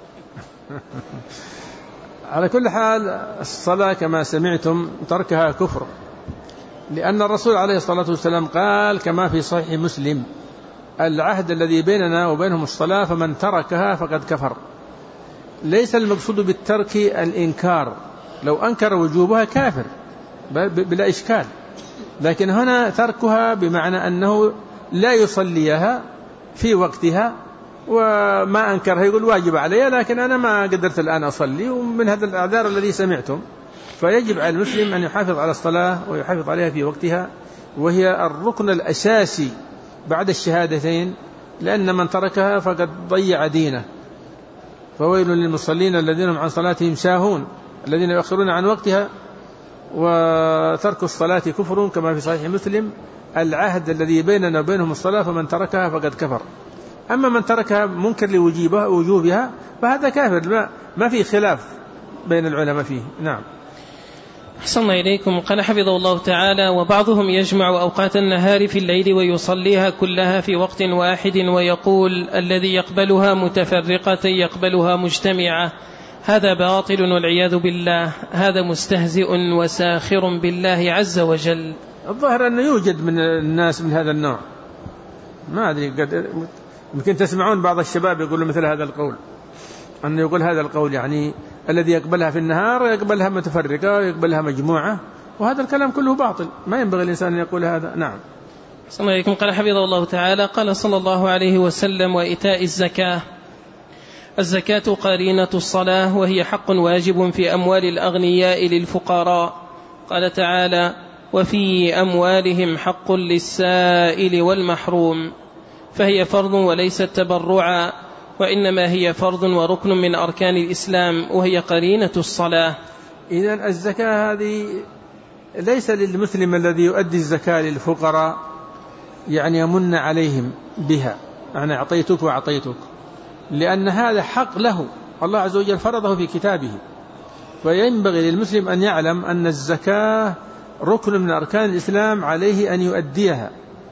على كل حال الصلاة كما سمعتم تركها كفر، لأن الرسول عليه الصلاة والسلام قال كما في صحيح مسلم: العهد الذي بيننا وبينهم الصلاة، فمن تركها فقد كفر. ليس المقصود بالترك الإنكار، لو أنكر وجوبها كافر بلا إشكال، لكن هنا تركها بمعنى أنه لا يصليها في وقتها، وما أنكرها يقول واجب علي لكن أنا ما قدرت الآن أصلي، ومن هذا الأعذار الذي سمعتم. فيجب على المسلم أن يحافظ على الصلاة ويحافظ عليها في وقتها، وهي الركن الأساسي بعد الشهادتين، لأن من تركها فقد ضيع دينه. فويل للمصلين الذين هم عن صلاتهم ساهون، الذين يؤخرون عن وقتها. وترك الصلاة كفر كما في صحيح مسلم: العهد الذي بيننا وبينهم الصلاة، فمن تركها فقد كفر. أما من تركها منكر لوجوبها فهذا كافر، ما في خلاف بين العلماء فيه. نعم. أحسن الله إليكم. قال حفظه الله تعالى: وبعضهم يجمع أوقات النهار في الليل ويصليها كلها في وقت واحد، ويقول: الذي يقبلها متفرقة يقبلها مجتمعة. هذا باطل والعياذ بالله، هذا مستهزئ وساخر بالله عز وجل. الظاهر أنه يوجد من الناس من هذا النوع، ما أدري، قد يمكن تسمعون بعض الشباب يقولوا مثل هذا القول، أنه يقول هذا القول يعني الذي يقبلها في النهار يقبلها متفرقة ويقبلها مجموعة، وهذا الكلام كله باطل، ما ينبغي الإنسان أن يقول هذا. نعم. صلى الله عليكم. قال حفظه الله تعالى: قال صلى الله عليه وسلم: وإيتاء الزكاة. الزكاة قرينة الصلاة، وهي حق واجب في أموال الأغنياء للفقراء. قال تعالى: وفي أموالهم حق للسائل والمحروم. فهي فرض وليست تبرعا، وإنما هي فرض وركن من أركان الإسلام، وهي قرينة الصلاة. إذن الزكاة هذه ليس للمسلم الذي يؤدي الزكاة للفقراء يعني يمن عليهم بها، أنا أعطيتك وأعطيتك، لأن هذا حق له، الله عز وجل فرضه في كتابه. فينبغي للمسلم أن يعلم أن الزكاة ركن من أركان الإسلام عليه أن يؤديها.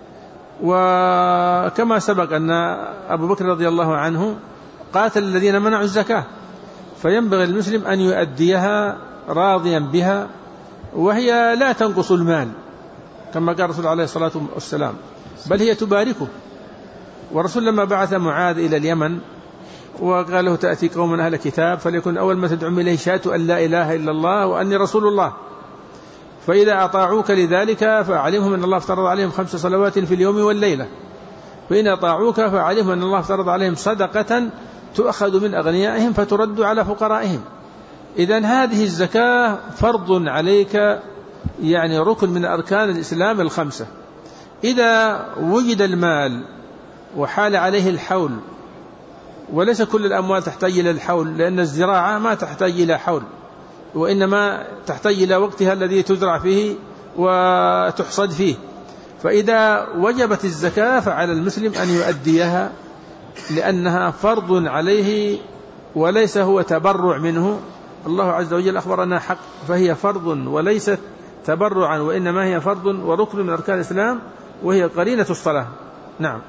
وكما سبق أن أبو بكر رضي الله عنه قاتل الذين منعوا الزكاة، فينبغي المسلم أن يؤديها راضيا بها، وهي لا تنقص المال كما قال الرسول عليه الصلاة والسلام، بل هي تباركه. والرسول لما بعث معاذ إلى اليمن وقال له تأتي قوم أهل كتاب فليكن أول ما تدعو إليه شهادة أن لا إله إلا الله وأني رسول الله، فإذا أطاعوك لذلك فأعلمهم أن الله افترض عليهم خمس صلوات في اليوم والليلة، فإن أطاعوك فأعلمهم أن الله افترض عليهم صدقة تؤخذ من أغنيائهم فترد على فقرائهم. إذن هذه الزكاة فرض عليك، يعني ركن من أركان الإسلام الخمسة. إذا وجد المال وحال عليه الحول، وليس كل الأموال تحتاج إلى الحول، لأن الزراعة ما تحتاج إلى حول، وإنما تحتاج إلى وقتها الذي تزرع فيه وتحصد فيه، فإذا وجبت الزكاة فعلى المسلم أن يؤديها لأنها فرض عليه وليس هو تبرع منه. الله عز وجل أخبرنا حق، فهي فرض وليست تبرعا، وإنما هي فرض وركن من أركان الإسلام، وهي قرينة الصلاة. نعم.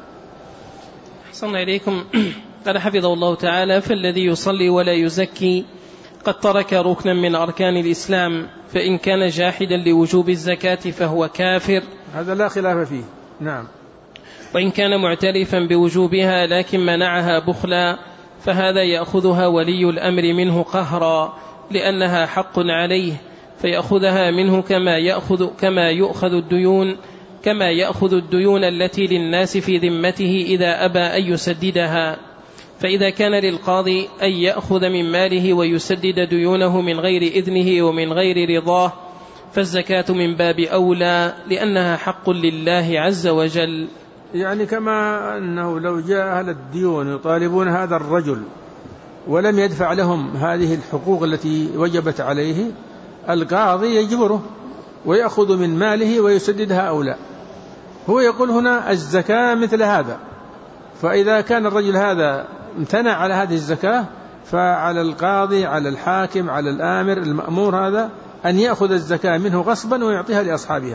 أحسن إليكم. قال حفظه الله تعالى: فالذي يصلي ولا يزكي قد ترك ركنا من أركان الإسلام، فإن كان جاحدا لوجوب الزكاة فهو كافر، هذا لا خلاف فيه. نعم. وإن كان معترفا بوجوبها لكن منعها بخلا فهذا يأخذها ولي الأمر منه قهرا، لأنها حق عليه، فيأخذها منه كما يأخذ كما يؤخذ الديون كما يأخذ الديون التي للناس في ذمته إذا أبى أن يسددها. فإذا كان للقاضي أن يأخذ من ماله ويسدد ديونه من غير إذنه ومن غير رضاه فالزكاة من باب أولى، لأنها حق لله عز وجل. يعني كما أنه لو جاء أهل الديون يطالبون هذا الرجل ولم يدفع لهم هذه الحقوق التي وجبت عليه، القاضي يجبره ويأخذ من ماله ويسددها أو لا. هو يقول هنا الزكاة مثل هذا، فإذا كان الرجل هذا امتنع على هذه الزكاة فعلى القاضي، على الحاكم، على الآمر المأمور هذا أن يأخذ الزكاة منه غصبا ويعطيها لأصحابها.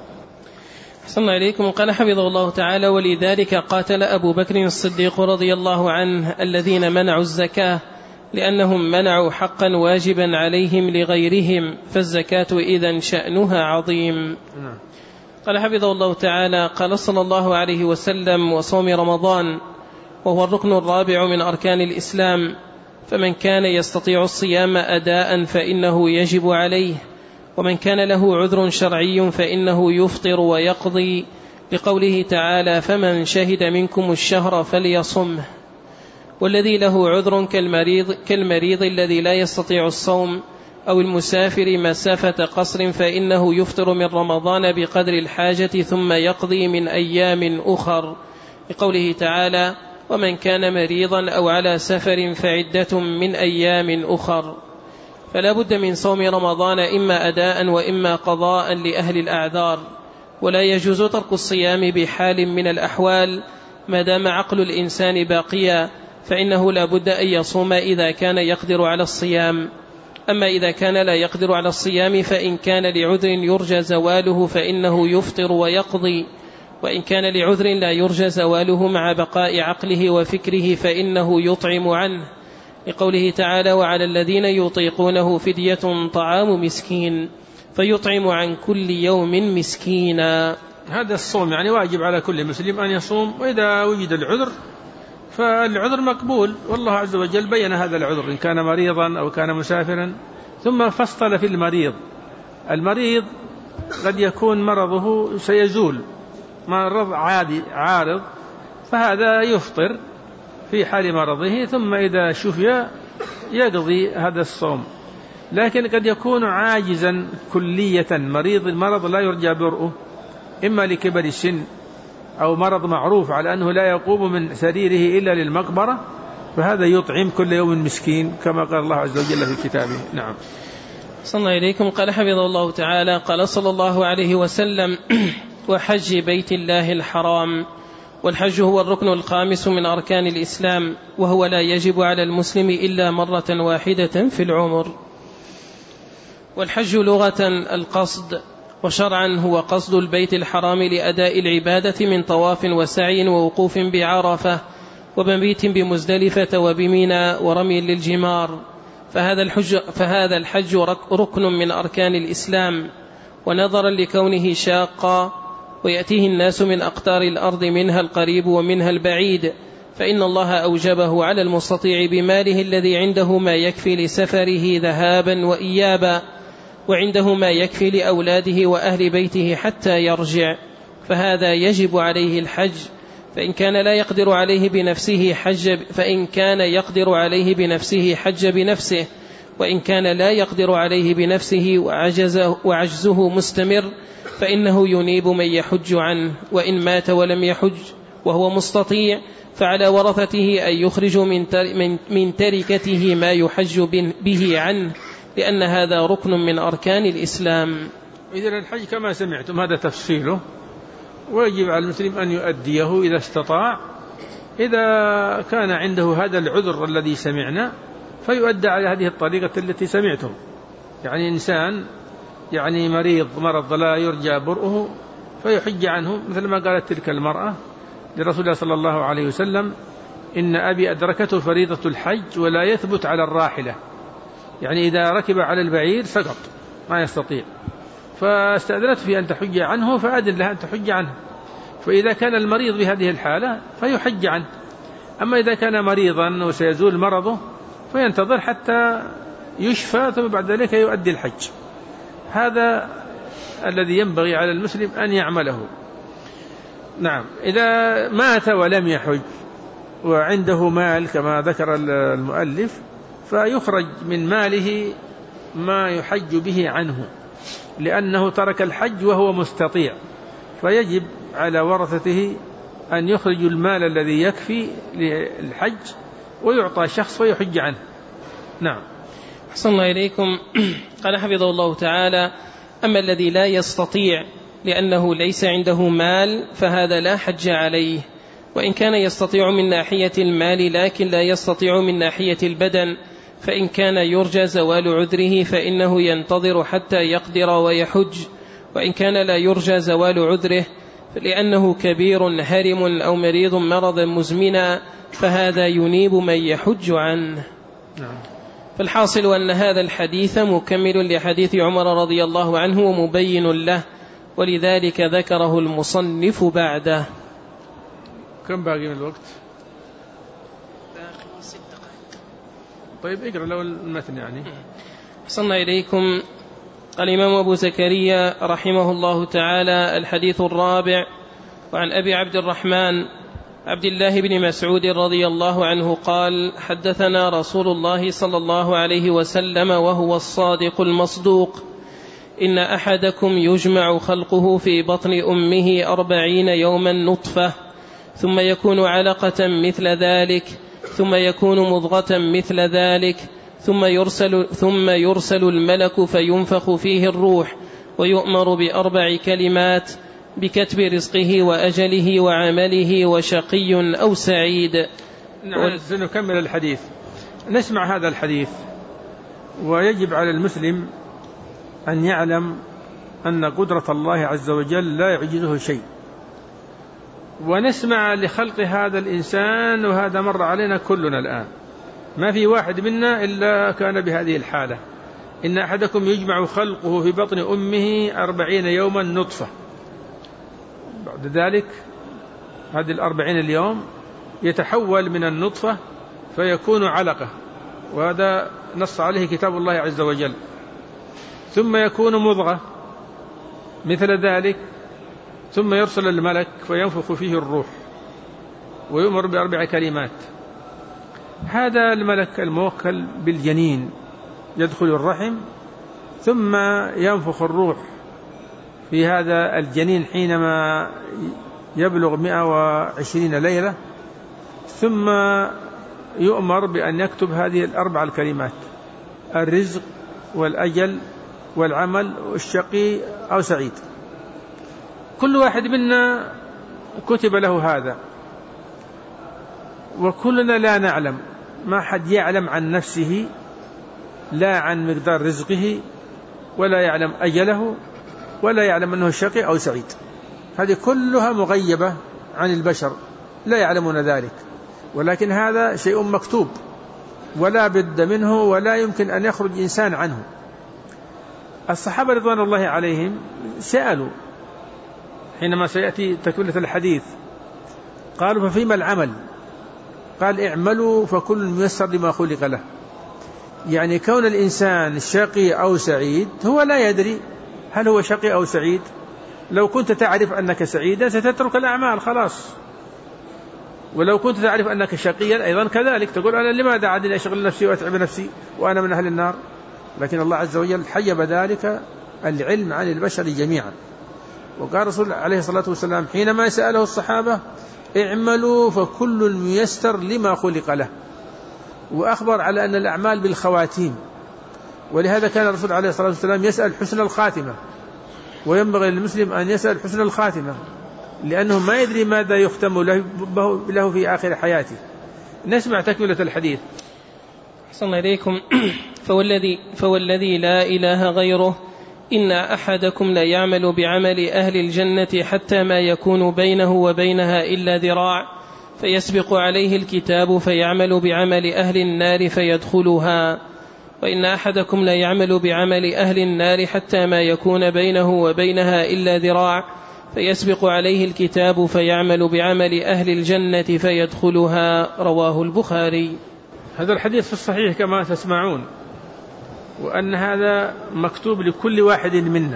صلى الله عليكم. قال حفظه الله تعالى: ولذلك قاتل أبو بكر الصديق رضي الله عنه الذين منعوا الزكاة، لأنهم منعوا حقا واجبا عليهم لغيرهم، فالزكاة إذن شأنها عظيم. قال حفظه الله تعالى: قال صلى الله عليه وسلم: وصوم رمضان وهو الركن الرابع من أركان الإسلام، فمن كان يستطيع الصيام أداء فإنه يجب عليه، ومن كان له عذر شرعي فإنه يفطر ويقضي، لقوله تعالى: فمن شهد منكم الشهر فليصمه. والذي له عذر كالمريض, كالمريض الذي لا يستطيع الصوم أو المسافر مسافة قصر فإنه يفطر من رمضان بقدر الحاجة ثم يقضي من أيام أخر، لقوله تعالى: ومن كان مريضا أو على سفر فعدة من أيام أخر. فلا بد من صوم رمضان إما أداء وإما قضاء لأهل الأعذار، ولا يجوز ترك الصيام بحال من الأحوال ما دام عقل الإنسان باقيا، فإنه لا بد أن يصوم إذا كان يقدر على الصيام. أما إذا كان لا يقدر على الصيام فإن كان لعذر يرجى زواله فإنه يفطر ويقضي، وإن كان لعذر لا يرجى زواله مع بقاء عقله وفكره فإنه يطعم عنه، لقوله تعالى: وعلى الذين يطيقونه فدية طعام مسكين، فيطعم عن كل يوم مسكينا. هذا الصوم يعني واجب على كل مسلم أن يصوم، وإذا وجد العذر فالعذر مقبول، والله عز وجل بين هذا العذر إن كان مريضا أو كان مسافرا، ثم فصل في المريض. المريض قد يكون مرضه سيزول، مرض عادي عارض، فهذا يفطر في حال مرضه، ثم إذا شفي يقضي هذا الصوم. لكن قد يكون عاجزا كلية، مريض المرض لا يرجى برؤه، إما لكبر السن أو مرض معروف على أنه لا يقوم من سريره إلا للمقبرة، فهذا يطعم كل يوم مسكين كما قال الله عز وجل في كتابه. نعم. صلى الله عليكم. قال حفظه الله تعالى: قال صلى الله عليه وسلم: وحج بيت الله الحرام. والحج هو الركن الخامس من أركان الإسلام، وهو لا يجب على المسلم إلا مرة واحدة في العمر. والحج لغة القصد، وشرعا هو قصد البيت الحرام لأداء العبادة من طواف وسعي ووقوف بعرفة ومبيت بمزدلفة وبمنى ورمي للجمار. فهذا الحج, فهذا الحج ركن من أركان الإسلام، ونظرا لكونه شاقا ويأتيه الناس من أقطار الأرض منها القريب ومنها البعيد، فإن الله أوجبه على المستطيع بماله الذي عنده ما يكفي لسفره ذهابا وإيابا، وعنده ما يكفي لأولاده وأهل بيته حتى يرجع، فهذا يجب عليه الحج. فإن كان لا يقدر عليه بنفسه حج فإن كان يقدر عليه بنفسه حج بنفسه، وإن كان لا يقدر عليه بنفسه وعجزه, وعجزه مستمر فإنه ينيب من يحج عنه. وإن مات ولم يحج وهو مستطيع فعلى ورثته أن يخرجوا من تركته ما يحج به عنه، لأن هذا ركن من أركان الإسلام. إذن الحج كما سمعتم هذا تفصيله، ويجب على المسلم أن يؤديه إذا استطاع. إذا كان عنده هذا العذر الذي سمعنا فيؤدى على هذه الطريقة التي سمعتم. يعني إنسان يعني مريض مرض لا يرجى برؤه فيحج عنه، مثل ما قالت تلك المرأة لرسول الله صلى الله عليه وسلم: إن أبي أدركته فريضة الحج ولا يثبت على الراحلة. يعني إذا ركب على البعير سقط ما يستطيع، فاستأذنت في أن تحج عنه فأذن لها أن تحج عنه. فإذا كان المريض بهذه الحالة فيحج عنه. أما إذا كان مريضا وسيزول مرضه فينتظر حتى يشفى ثم بعد ذلك يؤدي الحج. هذا الذي ينبغي على المسلم أن يعمله. نعم. إذا مات ولم يحج وعنده مال كما ذكر المؤلف فيخرج من ماله ما يحج به عنه، لأنه ترك الحج وهو مستطيع، فيجب على ورثته أن يخرجوا المال الذي يكفي للحج ويعطى شخص ويحج عنه. نعم. أحسن الله إليكم. قال حفظه الله تعالى: أما الذي لا يستطيع لأنه ليس عنده مال فهذا لا حج عليه، وإن كان يستطيع من ناحية المال لكن لا يستطيع من ناحية البدن، فإن كان يرجى زوال عذره فإنه ينتظر حتى يقدر ويحج. وإن كان لا يرجى زوال عذره لأنه كبير هرم أو مريض مرضا مزمنا فهذا ينيب من يحج عنه. فالحاصل أن هذا الحديث مكمل لحديث عمر رضي الله عنه ومبين له، ولذلك ذكره المصنف بعده. كم باقي من الوقت؟ باقي ست دقائق. طيب اقرأ لو المتن. يعني صلنا إليكم. الإمام أبو زكريا رحمه الله تعالى: الحديث الرابع. وعن أبي عبد الرحمن عبد الله بن مسعود رضي الله عنه قال: حدثنا رسول الله صلى الله عليه وسلم وهو الصادق المصدوق: إن أحدكم يجمع خلقه في بطن أمه أربعين يوما نطفة، ثم يكون علقة مثل ذلك، ثم يكون مضغة مثل ذلك، ثم يرسل, ثم يرسل الملك فينفخ فيه الروح، ويؤمر بأربع كلمات: بكتب رزقه وأجله وعمله وشقي أو سعيد. نعم. سنكمل الحديث. نسمع هذا الحديث. ويجب على المسلم أن يعلم أن قدرة الله عز وجل لا يعجزه شيء، ونسمع لخلق هذا الإنسان، وهذا مر علينا كلنا الآن، ما في واحد منا إلا كان بهذه الحالة. إن أحدكم يجمع خلقه في بطن أمه أربعين يوما نطفة، بعد ذلك هذه الأربعين اليوم يتحول من النطفة فيكون علقة، وهذا نص عليه كتاب الله عز وجل، ثم يكون مضغة مثل ذلك، ثم يرسل الملك فينفخ فيه الروح ويؤمر بأربع كلمات. هذا الملك الموكل بالجنين يدخل الرحم، ثم ينفخ الروح في هذا الجنين حينما يبلغ مئة وعشرين ليلة، ثم يؤمر بأن يكتب هذه الأربع الكلمات: الرزق والأجل والعمل والشقي أو سعيد. كل واحد منا كتب له هذا، وكلنا لا نعلم، ما حد يعلم عن نفسه، لا عن مقدار رزقه، ولا يعلم أجله، ولا يعلم أنه شقي أو سعيد. هذه كلها مغيبة عن البشر، لا يعلمون ذلك، ولكن هذا شيء مكتوب ولا بد منه، ولا يمكن أن يخرج إنسان عنه. الصحابة رضوان الله عليهم سألوا حينما سيأتي تكملة الحديث، قالوا: ففيما العمل؟ قال اعملوا فكل ميسر لما خلق له. يعني كون الإنسان شقي أو سعيد هو لا يدري هل هو شقي أو سعيد. لو كنت تعرف أنك سعيدا ستترك الأعمال خلاص، ولو كنت تعرف أنك شقيا أيضا كذلك تقول أنا لماذا عادني أشغل نفسي وأتعب نفسي وأنا من أهل النار. لكن الله عز وجل حجب ذلك العلم عن البشر جميعا. وقال رسول عليه الصلاة والسلام حينما سأله الصحابة اعملوا فكل ميسر لما خلق له، وأخبر على أن الأعمال بالخواتيم. ولهذا كان الرسول عليه الصلاة والسلام يسأل حسن الخاتمة، وينبغي للمسلم أن يسأل حسن الخاتمة لأنه ما يدري ماذا يختم له في آخر حياته. نسمع تكملة الحديث. أحسن إليكم. فوالذي, فوالذي لا إله غيره إن أحدكم لا يعمل بعمل أهل الجنة حتى ما يكون بينه وبينها إلا ذراع فيسبق عليه الكتاب فيعمل بعمل أهل النار فيدخلها، وإن أحدكم لا يعمل بعمل أهل النار حتى ما يكون بينه وبينها إلا ذراع فيسبق عليه الكتاب فيعمل بعمل أهل الجنة فيدخلها. رواه البخاري. هذا الحديث في الصحيح كما تسمعون، وأن هذا مكتوب لكل واحد منا،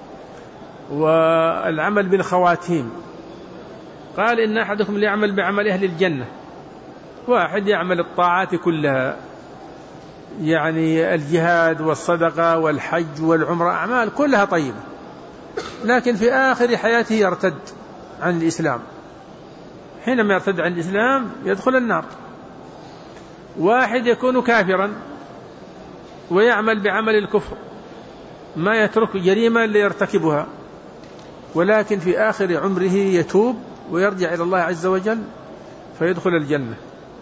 والعمل بالخواتيم. قال إن أحدكم ليعمل بعمل أهل الجنة، واحد يعمل الطاعات كلها، يعني الجهاد والصدقة والحج والعمرة، أعمال كلها طيبة، لكن في آخر حياته يرتد عن الإسلام. حينما يرتد عن الإسلام يدخل النار. واحد يكون كافرا ويعمل بعمل الكفر، ما يترك جريمة ليرتكبها، ولكن في آخر عمره يتوب ويرجع إلى الله عز وجل فيدخل الجنة.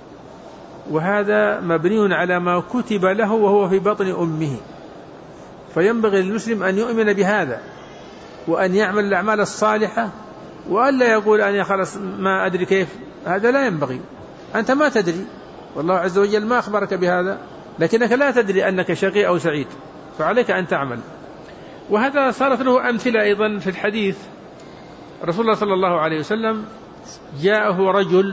وهذا مبني على ما كتب له وهو في بطن أمه. فينبغي للمسلم أن يؤمن بهذا وأن يعمل الأعمال الصالحة، وأن لا يقول أنا خلاص ما أدري كيف. هذا لا ينبغي، أنت ما تدري، والله عز وجل ما أخبرك بهذا، لكنك لا تدري أنك شقي أو سعيد، فعليك أن تعمل. وهذا صارت له أمثلة أيضا في الحديث. رسول الله صلى الله عليه وسلم جاءه رجل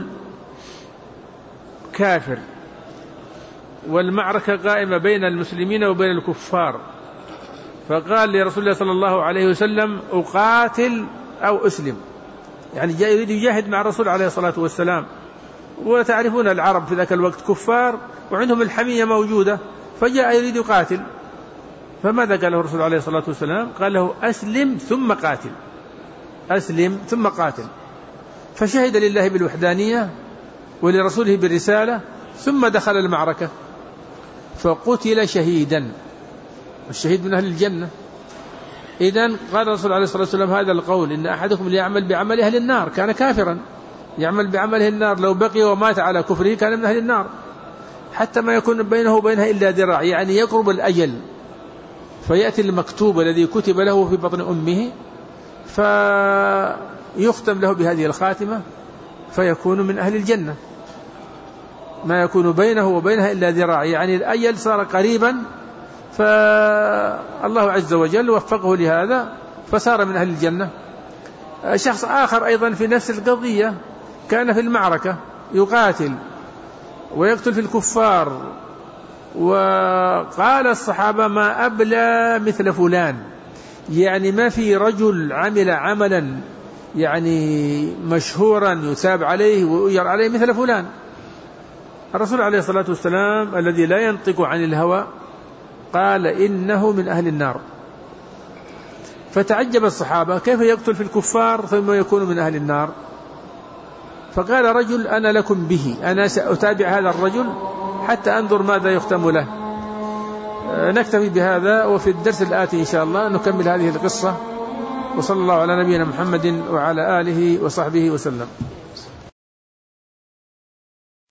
كافر والمعركة قائمة بين المسلمين وبين الكفار، فقال لرسول الله صلى الله عليه وسلم أقاتل أو أسلم، يعني جاء يريد يجاهد مع الرسول عليه الصلاة والسلام. وتعرفون العرب في ذاك الوقت كفار وعندهم الحمية موجودة، فجاء يريد يقاتل. فماذا قال له الرسول عليه الصلاة والسلام؟ قال له أسلم ثم قاتل، أسلم ثم قاتل. فشهد لله بالوحدانية ولرسوله بالرسالة، ثم دخل المعركة فقتل شهيدا، الشهيد من أهل الجنة. إذن قال الرسول عليه الصلاة والسلام هذا القول إن أحدكم ليعمل بعمل أهل النار، كان كافرا يعمل بعمله النار، لو بقي ومات على كفره كان من أهل النار، حتى ما يكون بينه وبينها إلا ذراع، يعني يقرب الأجل، فيأتي المكتوب الذي كتب له في بطن أمه فيختم له بهذه الخاتمة فيكون من أهل الجنة. ما يكون بينه وبينها إلا ذراع، يعني الأجل صار قريبا، فالله عز وجل وفقه لهذا فصار من أهل الجنة. شخص آخر أيضا في نفس القضية كان في المعركة يقاتل ويقتل في الكفار، وقال الصحابة ما أبلى مثل فلان، يعني ما في رجل عمل عملا يعني مشهورا يثاب عليه ويؤجر عليه مثل فلان. الرسول عليه الصلاة والسلام الذي لا ينطق عن الهوى قال إنه من أهل النار. فتعجب الصحابة كيف يقتل في الكفار ثم يكون من أهل النار؟ فقال رجل أنا لكم به، أنا سأتابع هذا الرجل حتى أنظر ماذا يختم له. نكتفي بهذا، وفي الدرس الآتي إن شاء الله نكمل هذه القصة. وصلى الله على نبينا محمد وعلى آله وصحبه وسلم.